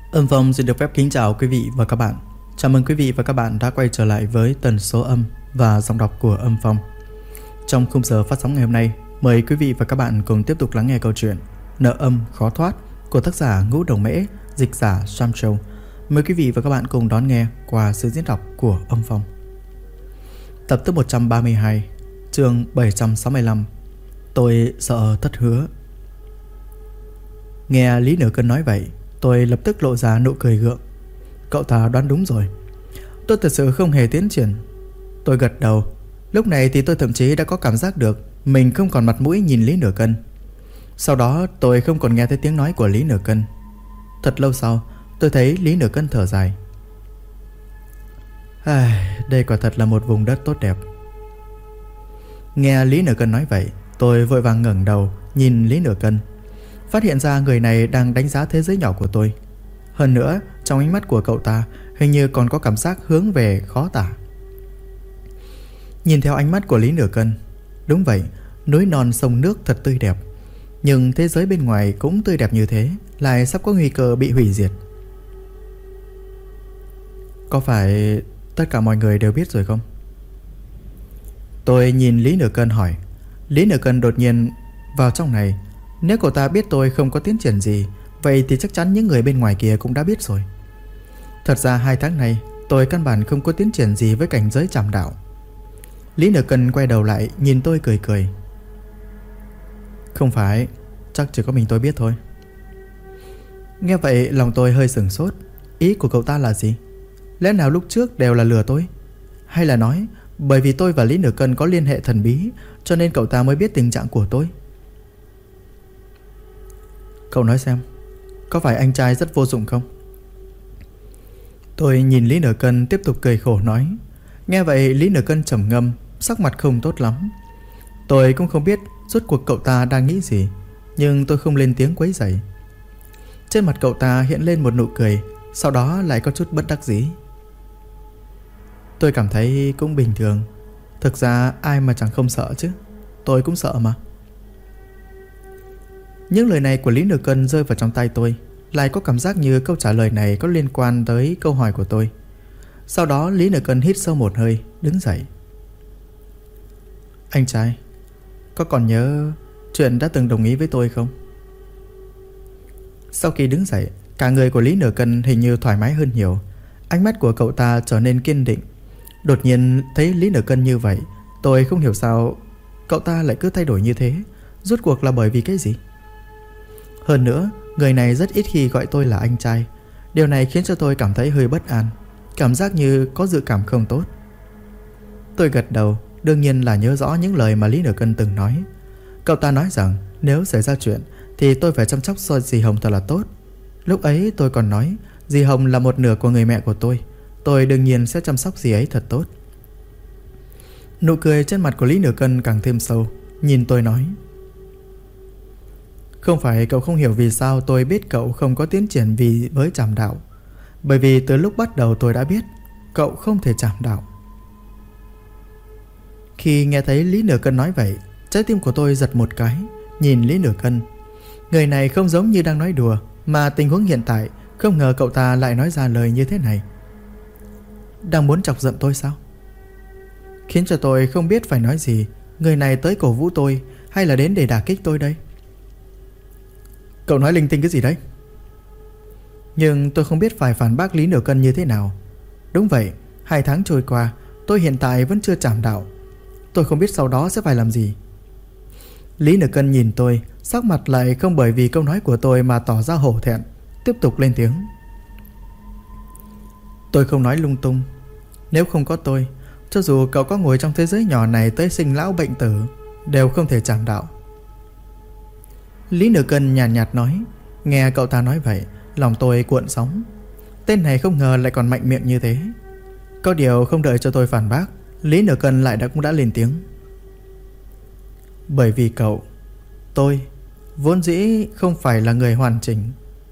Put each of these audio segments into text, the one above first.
Âm Phong xin được phép kính chào quý vị và các bạn. Chào mừng quý vị và các bạn đã quay trở lại với tần số âm và giọng đọc của Âm Phong. Trong khung giờ phát sóng ngày hôm nay, mời quý vị và các bạn cùng tiếp tục lắng nghe câu chuyện Nợ âm khó thoát của tác giả Ngũ Đồng Mễ, dịch giả Sam Châu. Mời quý vị và các bạn cùng đón nghe qua sự diễn đọc của Âm Phong. Tập thứ 132, chương 765. Tôi sợ thất hứa. Nghe Lý Nửa Cân nói vậy, tôi lập tức lộ ra nụ cười gượng. Cậu ta đoán đúng rồi. Tôi thật sự không hề tiến triển. Tôi gật đầu. Lúc này thì tôi thậm chí đã có cảm giác được mình không còn mặt mũi nhìn Lý Nửa Cân. Sau đó tôi không còn nghe thấy tiếng nói của Lý Nửa Cân. Thật lâu sau, tôi thấy Lý Nửa Cân thở dài. Đây quả thật là một vùng đất tốt đẹp. Nghe Lý Nửa Cân nói vậy, tôi vội vàng ngẩng đầu nhìn Lý Nửa Cân, phát hiện ra người này đang đánh giá thế giới nhỏ của tôi. Hơn nữa, trong ánh mắt của cậu ta hình như còn có cảm giác hướng về khó tả. Nhìn theo ánh mắt của Lý Nửa Cân, đúng vậy, núi non sông nước thật tươi đẹp. Nhưng thế giới bên ngoài cũng tươi đẹp như thế, lại sắp có nguy cơ bị hủy diệt. Có phải tất cả mọi người đều biết rồi không? Tôi nhìn Lý Nửa Cân hỏi. Lý Nửa Cân đột nhiên vào trong này. Nếu cậu ta biết tôi không có tiến triển gì, vậy thì chắc chắn những người bên ngoài kia cũng đã biết rồi. Thật ra 2 tháng nay tôi căn bản không có tiến triển gì với cảnh giới trảm đạo. Lý Nửa Cân quay đầu lại nhìn tôi cười cười. Không phải, chắc chỉ có mình tôi biết thôi. Nghe vậy lòng tôi hơi sửng sốt. Ý của cậu ta là gì? Lẽ nào lúc trước đều là lừa tôi? Hay là nói bởi vì tôi và Lý Nửa Cân có liên hệ thần bí, cho nên cậu ta mới biết tình trạng của tôi? Cậu nói xem, có phải anh trai rất vô dụng không? Tôi nhìn Lý Nửa Cân tiếp tục cười khổ nói. Nghe vậy Lý Nửa Cân trầm ngâm, sắc mặt không tốt lắm. Tôi cũng không biết rốt cuộc cậu ta đang nghĩ gì, nhưng tôi không lên tiếng quấy rầy. Trên mặt cậu ta hiện lên một nụ cười, sau đó lại có chút bất đắc dĩ. Tôi cảm thấy cũng bình thường. Thực ra ai mà chẳng không sợ chứ. Tôi cũng sợ mà. Những lời này của Lý Nửa Cân rơi vào trong tay tôi, lại có cảm giác như câu trả lời này có liên quan tới câu hỏi của tôi. Sau đó Lý Nửa Cân hít sâu một hơi, đứng dậy. Anh trai, có còn nhớ chuyện đã từng đồng ý với tôi không? Sau khi đứng dậy, cả người của Lý Nửa Cân hình như thoải mái hơn nhiều. Ánh mắt của cậu ta trở nên kiên định. Đột nhiên thấy Lý Nửa Cân như vậy, tôi không hiểu sao cậu ta lại cứ thay đổi như thế. Rốt cuộc là bởi vì cái gì? Hơn nữa, người này rất ít khi gọi tôi là anh trai. Điều này khiến cho tôi cảm thấy hơi bất an, cảm giác như có dự cảm không tốt. Tôi gật đầu, đương nhiên là nhớ rõ những lời mà Lý Nửa Cân từng nói. Cậu ta nói rằng nếu xảy ra chuyện thì tôi phải chăm sóc cho dì Hồng thật là tốt. Lúc ấy tôi còn nói dì Hồng là một nửa của người mẹ của tôi đương nhiên sẽ chăm sóc dì ấy thật tốt. Nụ cười trên mặt của Lý Nửa Cân càng thêm sâu, nhìn tôi nói. Không phải cậu không hiểu vì sao tôi biết cậu không có tiến triển với trảm đạo. Bởi vì từ lúc bắt đầu tôi đã biết cậu không thể trảm đạo. Khi nghe thấy Lý Nửa Cân nói vậy, trái tim của tôi giật một cái, nhìn Lý Nửa Cân. Người này không giống như đang nói đùa, mà tình huống hiện tại không ngờ cậu ta lại nói ra lời như thế này. Đang muốn chọc giận tôi sao? Khiến cho tôi không biết phải nói gì. Người này tới cổ vũ tôi hay là đến để đả kích tôi đây? Cậu nói linh tinh cái gì đấy? Nhưng tôi không biết phải phản bác Lý Nửa Cân như thế nào. Đúng vậy, 2 tháng trôi qua, tôi hiện tại vẫn chưa trảm đạo. Tôi không biết sau đó sẽ phải làm gì. Lý Nửa Cân nhìn tôi, sắc mặt lại không bởi vì câu nói của tôi mà tỏ ra hổ thẹn, tiếp tục lên tiếng. Tôi không nói lung tung. Nếu không có tôi, cho dù cậu có ngồi trong thế giới nhỏ này tới sinh lão bệnh tử, đều không thể trảm đạo. Lý Nửa Cân nhàn nhạt nói. Nghe cậu ta nói vậy, lòng tôi cuộn sóng. Tên này không ngờ lại còn mạnh miệng như thế. Có điều không đợi cho tôi phản bác, Lý Nửa Cân lại cũng đã lên tiếng. Bởi vì cậu, tôi vốn dĩ không phải là người hoàn chỉnh.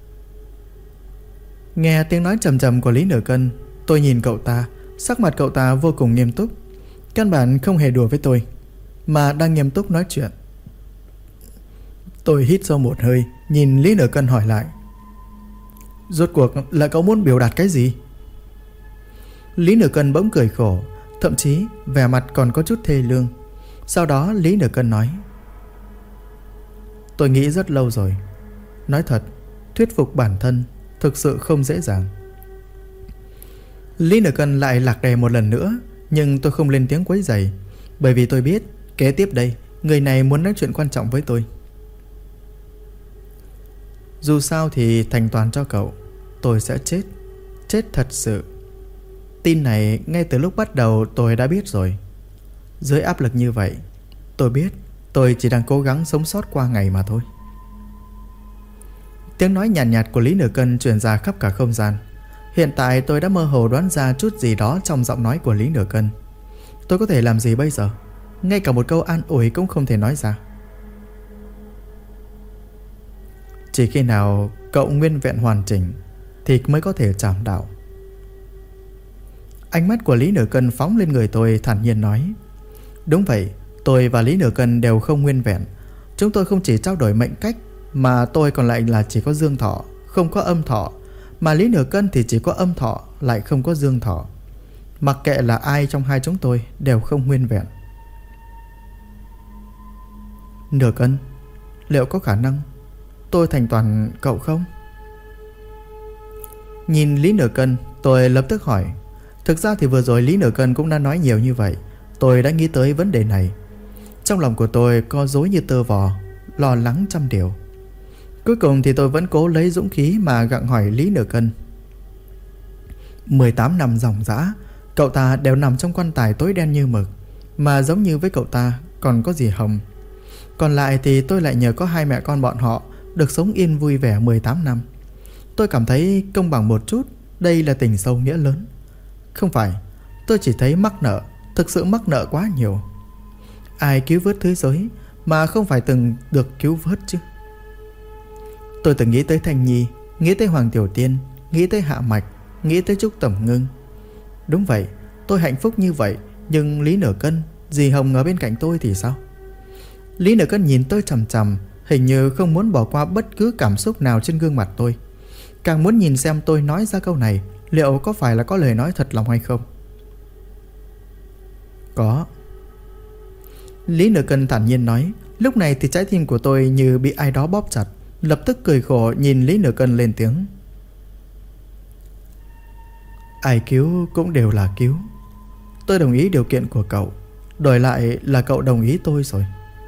Nghe tiếng nói trầm trầm của Lý Nửa Cân, tôi nhìn cậu ta. Sắc mặt cậu ta vô cùng nghiêm túc, căn bản không hề đùa với tôi, mà đang nghiêm túc nói chuyện. Tôi hít sâu một hơi, nhìn Lý Nửa Cân hỏi lại. Rốt cuộc là cậu muốn biểu đạt cái gì? Lý Nửa Cân bỗng cười khổ, thậm chí vẻ mặt còn có chút thê lương. Sau đó Lý Nửa Cân nói: Tôi nghĩ rất lâu rồi. Nói thật, thuyết phục bản thân thực sự không dễ dàng. Lý Nửa Cân lại lạc đề một lần nữa, nhưng tôi không lên tiếng quấy rầy, bởi vì tôi biết kế tiếp đây người này muốn nói chuyện quan trọng với tôi. Dù sao thì thành toàn cho cậu, tôi sẽ chết. Chết thật sự. Tin này ngay từ lúc bắt đầu tôi đã biết rồi. Dưới áp lực như vậy, tôi biết tôi chỉ đang cố gắng sống sót qua ngày mà thôi. Tiếng nói nhàn nhạt của Lý Nửa Cân truyền ra khắp cả không gian. Hiện tại tôi đã mơ hồ đoán ra chút gì đó trong giọng nói của Lý Nửa Cân. Tôi có thể làm gì bây giờ? Ngay cả một câu an ủi cũng không thể nói ra. Chỉ khi nào cậu nguyên vẹn hoàn chỉnh thì mới có thể chạm đạo. Ánh mắt của Lý Nửa Cân phóng lên người tôi, thản nhiên nói: Đúng vậy, tôi và Lý Nửa Cân đều không nguyên vẹn. Chúng tôi không chỉ trao đổi mệnh cách, mà tôi còn lại là chỉ có dương thọ, không có âm thọ. Mà Lý Nửa Cân thì chỉ có âm thọ, lại không có dương thọ. Mặc kệ là ai trong hai chúng tôi đều không nguyên vẹn. Nửa Cân, liệu có khả năng tôi thành toàn cậu không? Nhìn Lý Nửa Cân, tôi lập tức hỏi. Thực ra thì vừa rồi Lý Nửa Cân cũng đã nói nhiều như vậy. Tôi đã nghĩ tới vấn đề này. Trong lòng của tôi có rối như tơ vò, lo lắng trăm điều. Cuối cùng thì tôi vẫn cố lấy dũng khí mà gặng hỏi Lý Nửa Cân. 18 năm dòng dã, cậu ta đều nằm trong quan tài tối đen như mực, mà giống như với cậu ta còn có gì hồng. Còn lại thì tôi lại nhờ có hai mẹ con bọn họ được sống yên vui vẻ 18 năm. Tôi cảm thấy công bằng một chút. Đây là tình sâu nghĩa lớn. Không phải, tôi chỉ thấy mắc nợ, thực sự mắc nợ quá nhiều. Ai cứu vớt thế giới mà không phải từng được cứu vớt chứ? Tôi từng nghĩ tới Thanh Nhi, nghĩ tới Hoàng Tiểu Tiên, nghĩ tới Hạ Mạch, nghĩ tới Trúc Tẩm Ngưng. Đúng vậy, tôi hạnh phúc như vậy. Nhưng Lý Nửa Cân, dì Hồng ở bên cạnh tôi thì sao? Lý Nửa Cân nhìn tôi chằm chằm, hình như không muốn bỏ qua bất cứ cảm xúc nào trên gương mặt tôi. Càng muốn nhìn xem tôi nói ra câu này liệu có phải là có lời nói thật lòng hay không. Có. Lý Nửa Cân thản nhiên nói. Lúc này thì trái tim của tôi như bị ai đó bóp chặt. Lập tức cười khổ nhìn Lý Nửa Cân lên tiếng. Ai cứu cũng đều là cứu. Tôi đồng ý điều kiện của cậu, đổi lại là cậu đồng ý tôi rồi.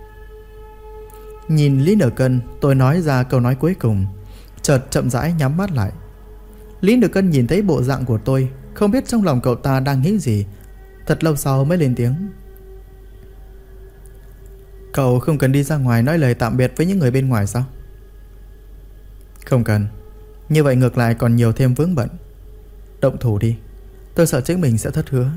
Nhìn Lý Nửa Cân, tôi nói ra câu nói cuối cùng, chợt chậm rãi nhắm mắt lại. Lý Nửa Cân nhìn thấy bộ dạng của tôi, không biết trong lòng cậu ta đang nghĩ gì. Thật lâu sau mới lên tiếng. Cậu không cần đi ra ngoài nói lời tạm biệt với những người bên ngoài sao? Không cần. Như vậy ngược lại còn nhiều thêm vướng bận. Động thủ đi. Tôi sợ chính mình sẽ thất hứa.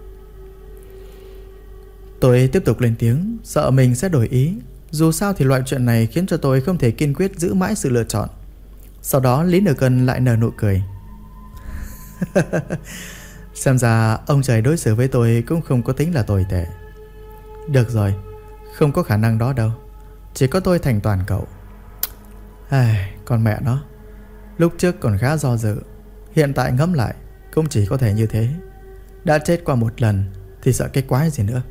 Tôi tiếp tục lên tiếng, sợ mình sẽ đổi ý. Dù sao thì loại chuyện này khiến cho tôi không thể kiên quyết giữ mãi sự lựa chọn. Sau đó Lý Nửa Cân lại nở nụ cười. Xem ra ông trời đối xử với tôi cũng không có tính là tồi tệ. Được rồi, không có khả năng đó đâu. Chỉ có tôi thành toàn cậu. Con mẹ nó, lúc trước còn khá do dự, hiện tại ngẫm lại cũng chỉ có thể như thế. Đã chết qua một lần thì sợ cái quái gì nữa.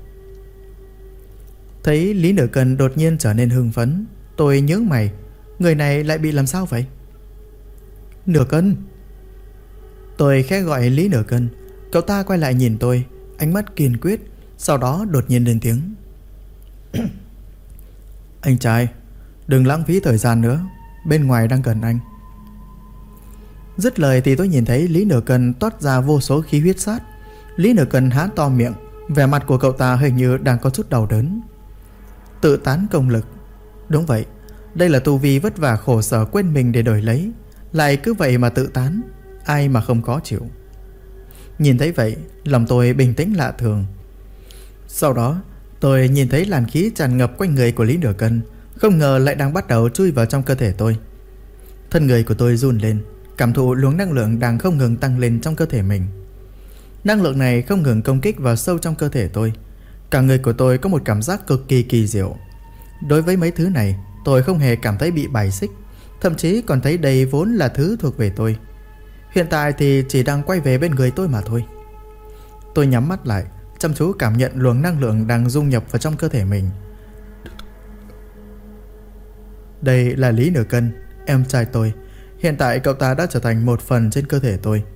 Thấy Lý Nửa Cân đột nhiên trở nên hưng phấn, tôi nhướng mày. Người này lại bị làm sao vậy? Nửa Cân. Tôi khẽ gọi Lý Nửa Cân. Cậu ta quay lại nhìn tôi, ánh mắt kiên quyết. Sau đó đột nhiên lên tiếng. Anh trai, đừng lãng phí thời gian nữa, bên ngoài đang cần anh. Dứt lời thì tôi nhìn thấy Lý Nửa Cân toát ra vô số khí huyết sát. Lý Nửa Cân há to miệng, vẻ mặt của cậu ta hình như đang có chút đau đớn. Tự tán công lực. Đúng vậy, đây là tu vi vất vả khổ sở quên mình để đổi lấy, lại cứ vậy mà tự tán. Ai mà không khó chịu. Nhìn thấy vậy, lòng tôi bình tĩnh lạ thường. Sau đó tôi nhìn thấy làn khí tràn ngập quanh người của Lý Nửa Cân, không ngờ lại đang bắt đầu chui vào trong cơ thể tôi. Thân người của tôi run lên, cảm thụ luồng năng lượng đang không ngừng tăng lên trong cơ thể mình. Năng lượng này không ngừng công kích vào sâu trong cơ thể tôi. Cả người của tôi có một cảm giác cực kỳ kỳ diệu. Đối với mấy thứ này, tôi không hề cảm thấy bị bài xích, thậm chí còn thấy đây vốn là thứ thuộc về tôi. Hiện tại thì chỉ đang quay về bên người tôi mà thôi. Tôi nhắm mắt lại, chăm chú cảm nhận luồng năng lượng đang dung nhập vào trong cơ thể mình. Đây là Lý Nửa Cân, em trai tôi. Hiện tại cậu ta đã trở thành một phần trên cơ thể tôi.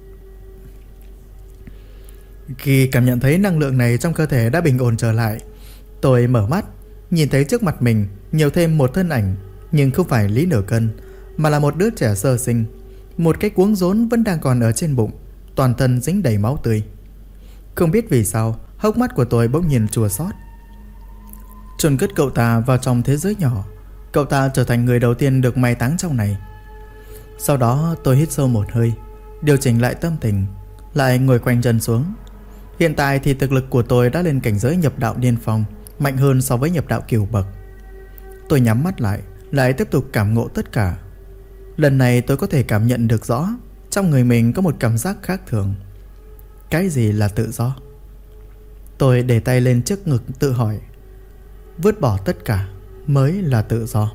Khi cảm nhận thấy năng lượng này trong cơ thể đã bình ổn trở lại, tôi mở mắt, nhìn thấy trước mặt mình nhiều thêm một thân ảnh, nhưng không phải Lý Nửa Cân, mà là một đứa trẻ sơ sinh. Một cái cuống rốn vẫn đang còn ở trên bụng, toàn thân dính đầy máu tươi. Không biết vì sao, hốc mắt của tôi bỗng nhiên chua xót. Chôn cất cậu ta vào trong thế giới nhỏ, cậu ta trở thành người đầu tiên được mai táng trong này. Sau đó tôi hít sâu một hơi, điều chỉnh lại tâm tình, lại ngồi quanh chân xuống. Hiện tại thì thực lực của tôi đã lên cảnh giới nhập đạo điên phong, mạnh hơn so với nhập đạo cửu bậc. Tôi nhắm mắt lại tiếp tục cảm ngộ tất cả. Lần này tôi có thể cảm nhận được rõ trong người mình có một cảm giác khác thường. Cái gì là tự do? Tôi để tay lên trước ngực tự hỏi. Vứt bỏ tất cả mới là tự do.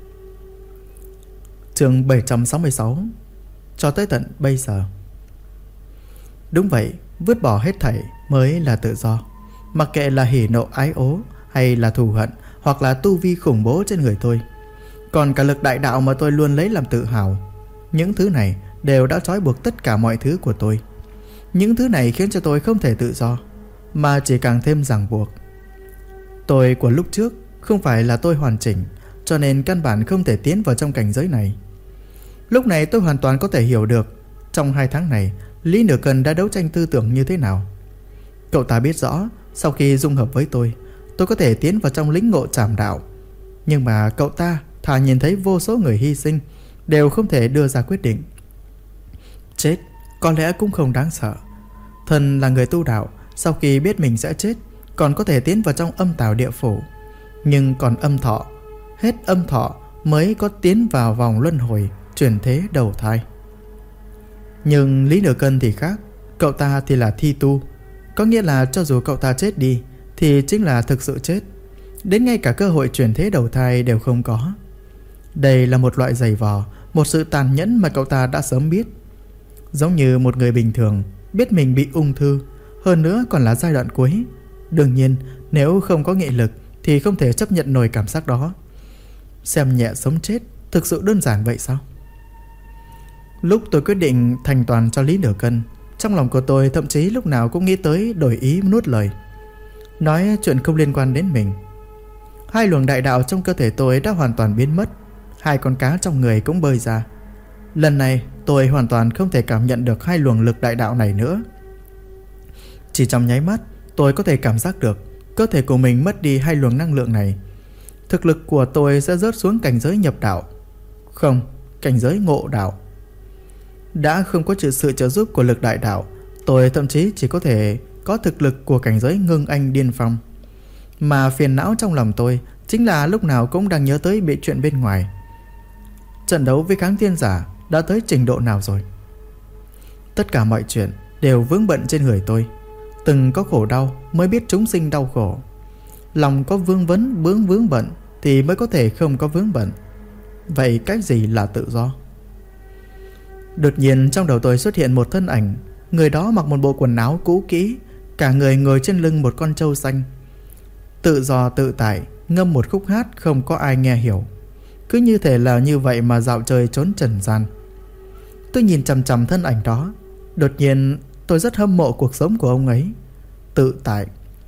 Chương 766. Cho tới tận bây giờ. Đúng vậy, vứt bỏ hết thảy mới là tự do. Mặc kệ là hỉ nộ ái ố, hay là thù hận, hoặc là tu vi khủng bố trên người tôi, còn cả lực đại đạo mà tôi luôn lấy làm tự hào. Những thứ này đều đã trói buộc tất cả mọi thứ của tôi. Những thứ này khiến cho tôi không thể tự do, mà chỉ càng thêm ràng buộc. Tôi của lúc trước không phải là tôi hoàn chỉnh, cho nên căn bản không thể tiến vào trong cảnh giới này. Lúc này tôi hoàn toàn có thể hiểu được trong 2 tháng này Lý Nửa Cân đã đấu tranh tư tưởng như thế nào. Cậu ta biết rõ sau khi dung hợp với tôi có thể tiến vào trong lĩnh ngộ trảm đạo. Nhưng mà cậu ta thà nhìn thấy vô số người hy sinh đều không thể đưa ra quyết định. Chết có lẽ cũng không đáng sợ. Thần là người tu đạo, sau khi biết mình sẽ chết còn có thể tiến vào trong âm tào địa phủ. Nhưng còn âm thọ, hết âm thọ mới có tiến vào vòng luân hồi, chuyển thế đầu thai. Nhưng Lý Nửa Cân thì khác. Cậu ta thì là thi tu, có nghĩa là cho dù cậu ta chết đi thì chính là thực sự chết, đến ngay cả cơ hội chuyển thế đầu thai đều không có. Đây là một loại giày vò, một sự tàn nhẫn mà cậu ta đã sớm biết. Giống như một người bình thường biết mình bị ung thư, hơn nữa còn là giai đoạn cuối. Đương nhiên nếu không có nghị lực thì không thể chấp nhận nổi cảm giác đó. Xem nhẹ sống chết thực sự đơn giản vậy sao? Lúc tôi quyết định thành toàn cho Lý Nửa Cân, trong lòng của tôi thậm chí lúc nào cũng nghĩ tới đổi ý nuốt lời, nói chuyện không liên quan đến mình. 2 luồng đại đạo trong cơ thể tôi đã hoàn toàn biến mất, 2 con cá trong người cũng bơi ra. Lần này tôi hoàn toàn không thể cảm nhận được 2 luồng lực đại đạo này nữa. Chỉ trong nháy mắt tôi có thể cảm giác được cơ thể của mình mất đi 2 luồng năng lượng này. Thực lực của tôi sẽ rớt xuống cảnh giới nhập đạo, không, cảnh giới ngộ đạo. Đã không có sự trợ giúp của lực đại đạo, tôi thậm chí chỉ có thể có thực lực của cảnh giới ngưng anh điên phong. Mà phiền não trong lòng tôi chính là lúc nào cũng đang nhớ tới bị chuyện bên ngoài. Trận đấu với kháng thiên giả đã tới trình độ nào rồi? Tất cả mọi chuyện đều vướng bận trên người tôi. Từng có khổ đau mới biết chúng sinh đau khổ. Lòng có vướng bận thì mới có thể không có vướng bận. Vậy cách gì là tự do? Đột nhiên trong đầu tôi xuất hiện một thân ảnh. Người đó mặc một bộ quần áo cũ kỹ, cả người ngồi trên lưng một con trâu xanh. Tự do tự tại, ngâm một khúc hát không có ai nghe hiểu. Cứ như thể là như vậy mà dạo chơi trốn trần gian. Tôi nhìn chằm chằm thân ảnh đó. Đột nhiên tôi rất hâm mộ cuộc sống của ông ấy. Tự tại.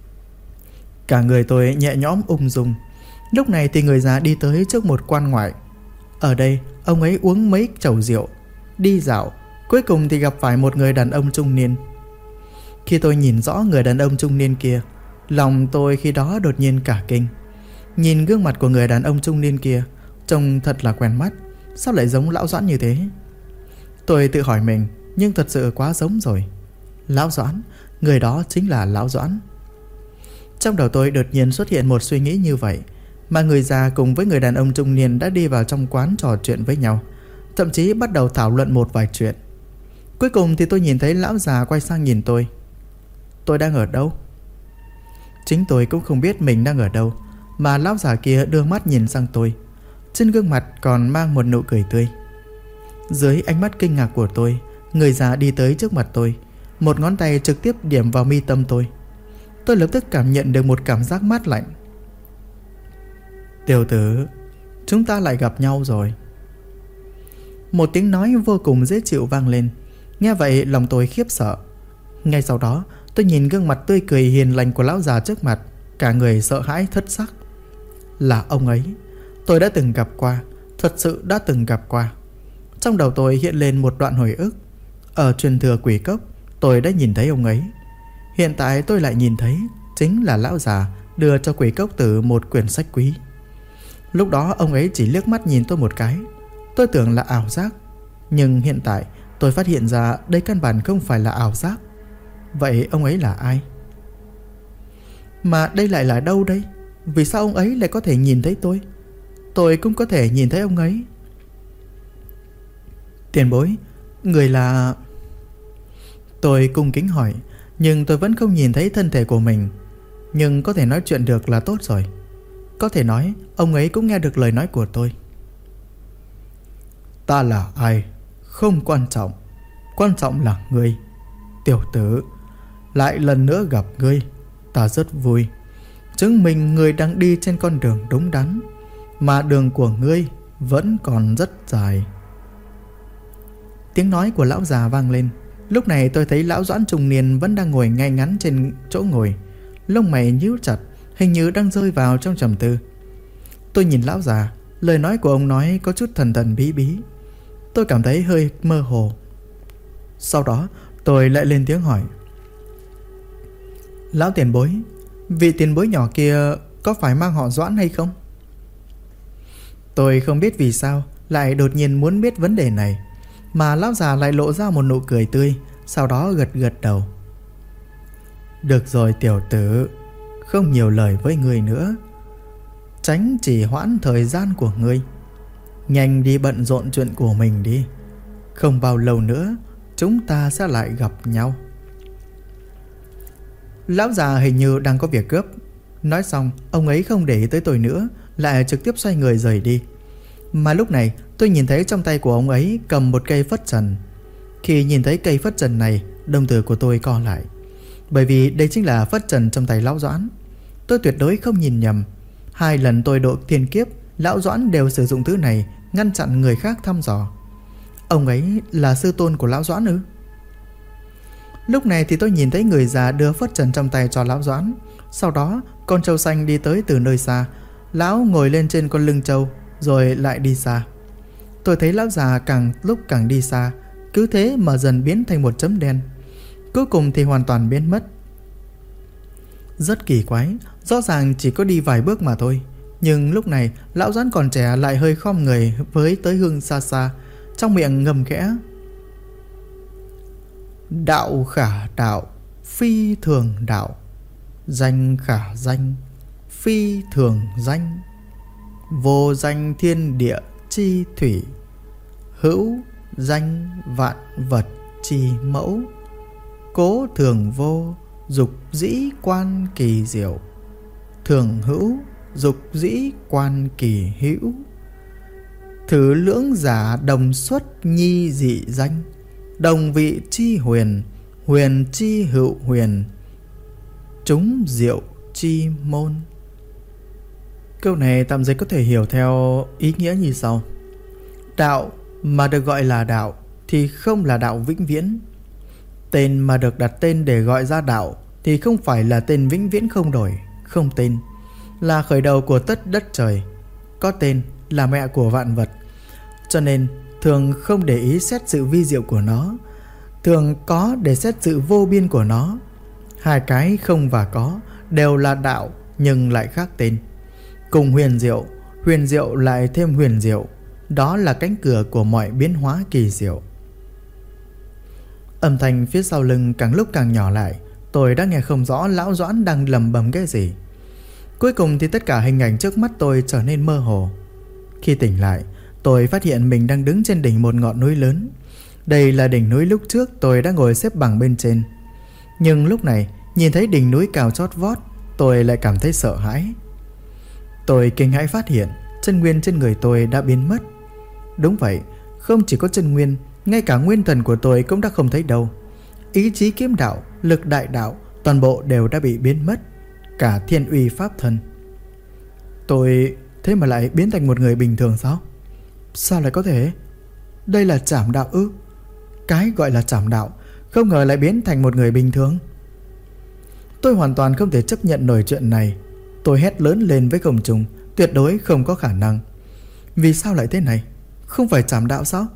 Cả người tôi nhẹ nhõm ung dung. Lúc này thì người già đi tới trước một quan ngoại. Ở đây ông ấy uống mấy chầu rượu, đi dạo, cuối cùng thì gặp phải một người đàn ông trung niên. Khi tôi nhìn rõ người đàn ông trung niên kia, lòng tôi khi đó đột nhiên cả kinh. Nhìn gương mặt của người đàn ông trung niên kia, trông thật là quen mắt. Sao lại giống Lão Doãn như thế? Tôi tự hỏi mình, nhưng thật sự quá giống rồi. Lão Doãn, người đó chính là Lão Doãn. Trong đầu tôi đột nhiên xuất hiện một suy nghĩ như vậy. Mà người già cùng với người đàn ông trung niên đã đi vào trong quán trò chuyện với nhau, thậm chí bắt đầu thảo luận một vài chuyện. Cuối cùng thì tôi nhìn thấy lão già quay sang nhìn tôi. Tôi đang ở đâu? Chính tôi cũng không biết mình đang ở đâu, mà lão già kia đưa mắt nhìn sang tôi. trên gương mặt còn mang một nụ cười tươi. Dưới ánh mắt kinh ngạc của tôi, người già đi tới trước mặt tôi, một ngón tay trực tiếp điểm vào mi tâm tôi. Tôi lập tức cảm nhận được một cảm giác mát lạnh. Tiểu tử, chúng ta lại gặp nhau rồi. Một tiếng nói vô cùng dễ chịu vang lên. Nghe vậy lòng tôi khiếp sợ. Ngay sau đó tôi nhìn gương mặt tươi cười hiền lành của lão già trước mặt, cả người sợ hãi thất sắc. Là ông ấy. Tôi đã từng gặp qua, thật sự đã từng gặp qua. Trong đầu tôi hiện lên một đoạn hồi ức. Ở truyền thừa Quỷ Cốc, tôi đã nhìn thấy ông ấy. Hiện tại tôi lại nhìn thấy chính là lão già đưa cho Quỷ Cốc Tử một quyển sách quý. Lúc đó ông ấy chỉ liếc mắt nhìn tôi một cái. Tôi tưởng là ảo giác, nhưng hiện tại tôi phát hiện ra đây căn bản không phải là ảo giác. Vậy ông ấy là ai? Mà đây lại là đâu đây? Vì sao ông ấy lại có thể nhìn thấy tôi? Tôi cũng có thể nhìn thấy ông ấy. Tiền bối, người là... Tôi cung kính hỏi, nhưng tôi vẫn không nhìn thấy thân thể của mình. Nhưng có thể nói chuyện được là tốt rồi. Có thể nói ông ấy cũng nghe được lời nói của tôi. Ta là ai không quan trọng, quan trọng là ngươi. Tiểu tử, lại lần nữa gặp ngươi, ta rất vui. Chứng minh ngươi đang đi trên con đường đúng đắn, mà đường của ngươi vẫn còn rất dài. Tiếng nói của lão già vang lên. Lúc này tôi thấy lão Doãn trung niên vẫn đang ngồi ngay ngắn trên chỗ ngồi, lông mày nhíu chặt, hình như đang rơi vào trong trầm tư. Tôi nhìn lão già, lời nói của ông nói có chút thần thần bí bí. Tôi cảm thấy hơi mơ hồ. Sau đó tôi lại lên tiếng hỏi: Lão tiền bối, vị tiền bối nhỏ kia có phải mang họ Doãn hay không? Tôi không biết vì sao lại đột nhiên muốn biết vấn đề này, mà lão già lại lộ ra một nụ cười tươi, sau đó gật gật đầu. Được rồi tiểu tử, không nhiều lời với ngươi nữa, tránh trì hoãn thời gian của ngươi. Nhanh đi bận rộn chuyện của mình đi. Không bao lâu nữa chúng ta sẽ lại gặp nhau. Lão già hình như đang có việc gấp. Nói xong ông ấy không để ý tới tôi nữa, lại trực tiếp xoay người rời đi. Mà lúc này tôi nhìn thấy trong tay của ông ấy cầm một cây phất trần. Khi nhìn thấy cây phất trần này, đồng tử của tôi co lại, bởi vì đây chính là phất trần trong tay lão Doãn. Tôi tuyệt đối không nhìn nhầm. 2 lần tôi độ thiên kiếp, lão Doãn đều sử dụng thứ này ngăn chặn người khác thăm dò. Ông ấy là sư tôn của lão Doãn ư? Lúc này thì tôi nhìn thấy người già đưa phất trần trong tay cho lão Doãn. Sau đó con trâu xanh đi tới từ nơi xa. Lão ngồi lên trên con lưng trâu rồi lại đi xa. Tôi thấy lão già càng lúc càng đi xa, cứ thế mà dần biến thành một chấm đen, cuối cùng thì hoàn toàn biến mất. Rất kỳ quái, rõ ràng chỉ có đi vài bước mà thôi, nhưng lúc này lão Doãn còn trẻ lại hơi khom người với tới hương xa xa, trong miệng ngầm khẽ: Đạo khả đạo, phi thường đạo. Danh khả danh, phi thường danh. Vô danh thiên địa chi thủy. Hữu danh vạn vật chi mẫu. Cố thường vô, dục dĩ quan kỳ diệu. Thường hữu, dục dĩ quan kỳ hữu. Thứ lưỡng giả đồng xuất nhi dị danh. Đồng vị chi huyền, huyền chi hữu huyền. Chúng diệu chi môn. Câu này tạm dịch có thể hiểu theo ý nghĩa như sau: đạo mà được gọi là đạo thì không là đạo vĩnh viễn. Tên mà được đặt tên để gọi ra đạo thì không phải là tên vĩnh viễn không đổi, không tên, là khởi đầu của tất đất trời. Có tên là mẹ của vạn vật, cho nên thường không để ý xét sự vi diệu của nó, thường có để xét sự vô biên của nó. Hai cái không và có đều là đạo nhưng lại khác tên. Cùng huyền diệu lại thêm huyền diệu, đó là cánh cửa của mọi biến hóa kỳ diệu. Âm thanh phía sau lưng càng lúc càng nhỏ lại. Tôi đã nghe không rõ lão Doãn đang lẩm bẩm cái gì. Cuối cùng thì tất cả hình ảnh trước mắt tôi trở nên mơ hồ. Khi tỉnh lại, tôi phát hiện mình đang đứng trên đỉnh một ngọn núi lớn. Đây là đỉnh núi lúc trước tôi đã ngồi xếp bằng bên trên. Nhưng lúc này nhìn thấy đỉnh núi cao chót vót, tôi lại cảm thấy sợ hãi. Tôi kinh hãi phát hiện chân nguyên trên người tôi đã biến mất. Đúng vậy, không chỉ có chân nguyên, ngay cả nguyên thần của tôi cũng đã không thấy đâu. Ý chí kiếm đạo, lực đại đạo, toàn bộ đều đã bị biến mất. Cả thiên uy pháp thân. Tôi thế mà lại biến thành một người bình thường sao? Sao lại có thể? Đây là trảm đạo ư? Cái gọi là trảm đạo không ngờ lại biến thành một người bình thường. Tôi hoàn toàn không thể chấp nhận nổi chuyện này. Tôi hét lớn lên với không trung, tuyệt đối không có khả năng. Vì sao lại thế này? Không phải trảm đạo sao?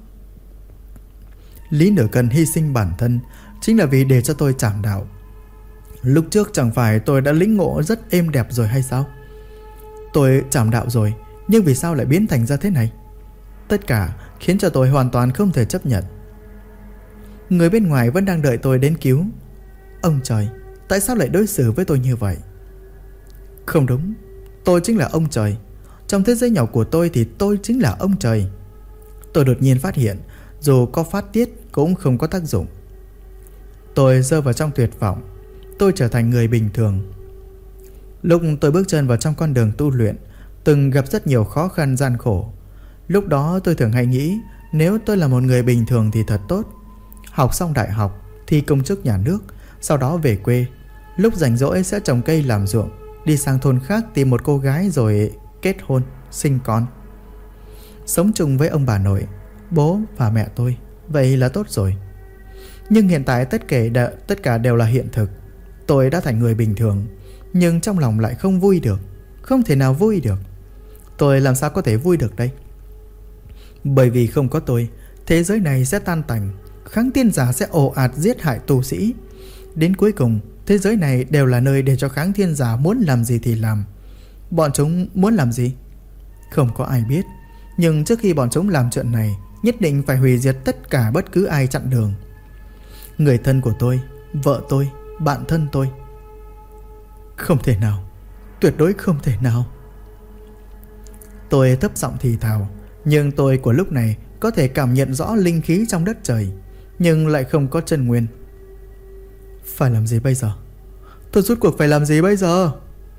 Lý Nửa Cân hy sinh bản thân chính là vì để cho tôi trảm đạo. Lúc trước chẳng phải tôi đã lĩnh ngộ rất êm đẹp rồi hay sao? Tôi trảm đạo rồi, nhưng vì sao lại biến thành ra thế này? Tất cả khiến cho tôi hoàn toàn không thể chấp nhận. Người bên ngoài vẫn đang đợi tôi đến cứu. Ông trời, tại sao lại đối xử với tôi như vậy? Không đúng, tôi chính là ông trời. Trong thế giới nhỏ của tôi thì tôi chính là ông trời. Tôi đột nhiên phát hiện dù có phát tiết cũng không có tác dụng. Tôi rơi vào trong tuyệt vọng. Tôi trở thành người bình thường. Lúc tôi bước chân vào trong con đường tu luyện, từng gặp rất nhiều khó khăn gian khổ. Lúc đó tôi thường hay nghĩ, nếu tôi là một người bình thường thì thật tốt. Học xong đại học, thi công chức nhà nước, sau đó về quê. Lúc rảnh rỗi sẽ trồng cây làm ruộng, đi sang thôn khác tìm một cô gái rồi kết hôn, sinh con. Sống chung với ông bà nội, bố và mẹ tôi, vậy là tốt rồi. Nhưng hiện tại tất cả đều là hiện thực. Tôi đã thành người bình thường, nhưng trong lòng lại không vui được. Không thể nào vui được. Tôi làm sao có thể vui được đây? Bởi vì không có tôi, thế giới này sẽ tan tành. Kháng thiên giả sẽ ồ ạt giết hại tu sĩ. Đến cuối cùng, thế giới này đều là nơi để cho kháng thiên giả muốn làm gì thì làm. Bọn chúng muốn làm gì? Không có ai biết. Nhưng trước khi bọn chúng làm chuyện này, nhất định phải hủy diệt tất cả bất cứ ai chặn đường. Người thân của tôi, vợ tôi, bạn thân tôi. Không thể nào, tuyệt đối không thể nào. Tôi thấp giọng thì thào, nhưng tôi của lúc này có thể cảm nhận rõ linh khí trong đất trời, nhưng lại không có chân nguyên. Phải làm gì bây giờ? Tôi rốt cuộc phải làm gì bây giờ?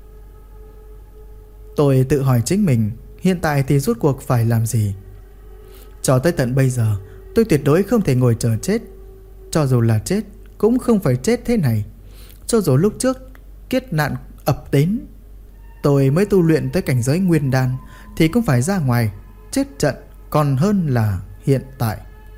Tôi tự hỏi chính mình, hiện tại thì rốt cuộc phải làm gì? Cho tới tận bây giờ, tôi tuyệt đối không thể ngồi chờ chết. Cho dù là chết, cũng không phải chết thế này. Cho dù lúc trước kiếp nạn ập đến, tôi mới tu luyện tới cảnh giới nguyên đan, thì cũng phải ra ngoài chết trận còn hơn là hiện tại.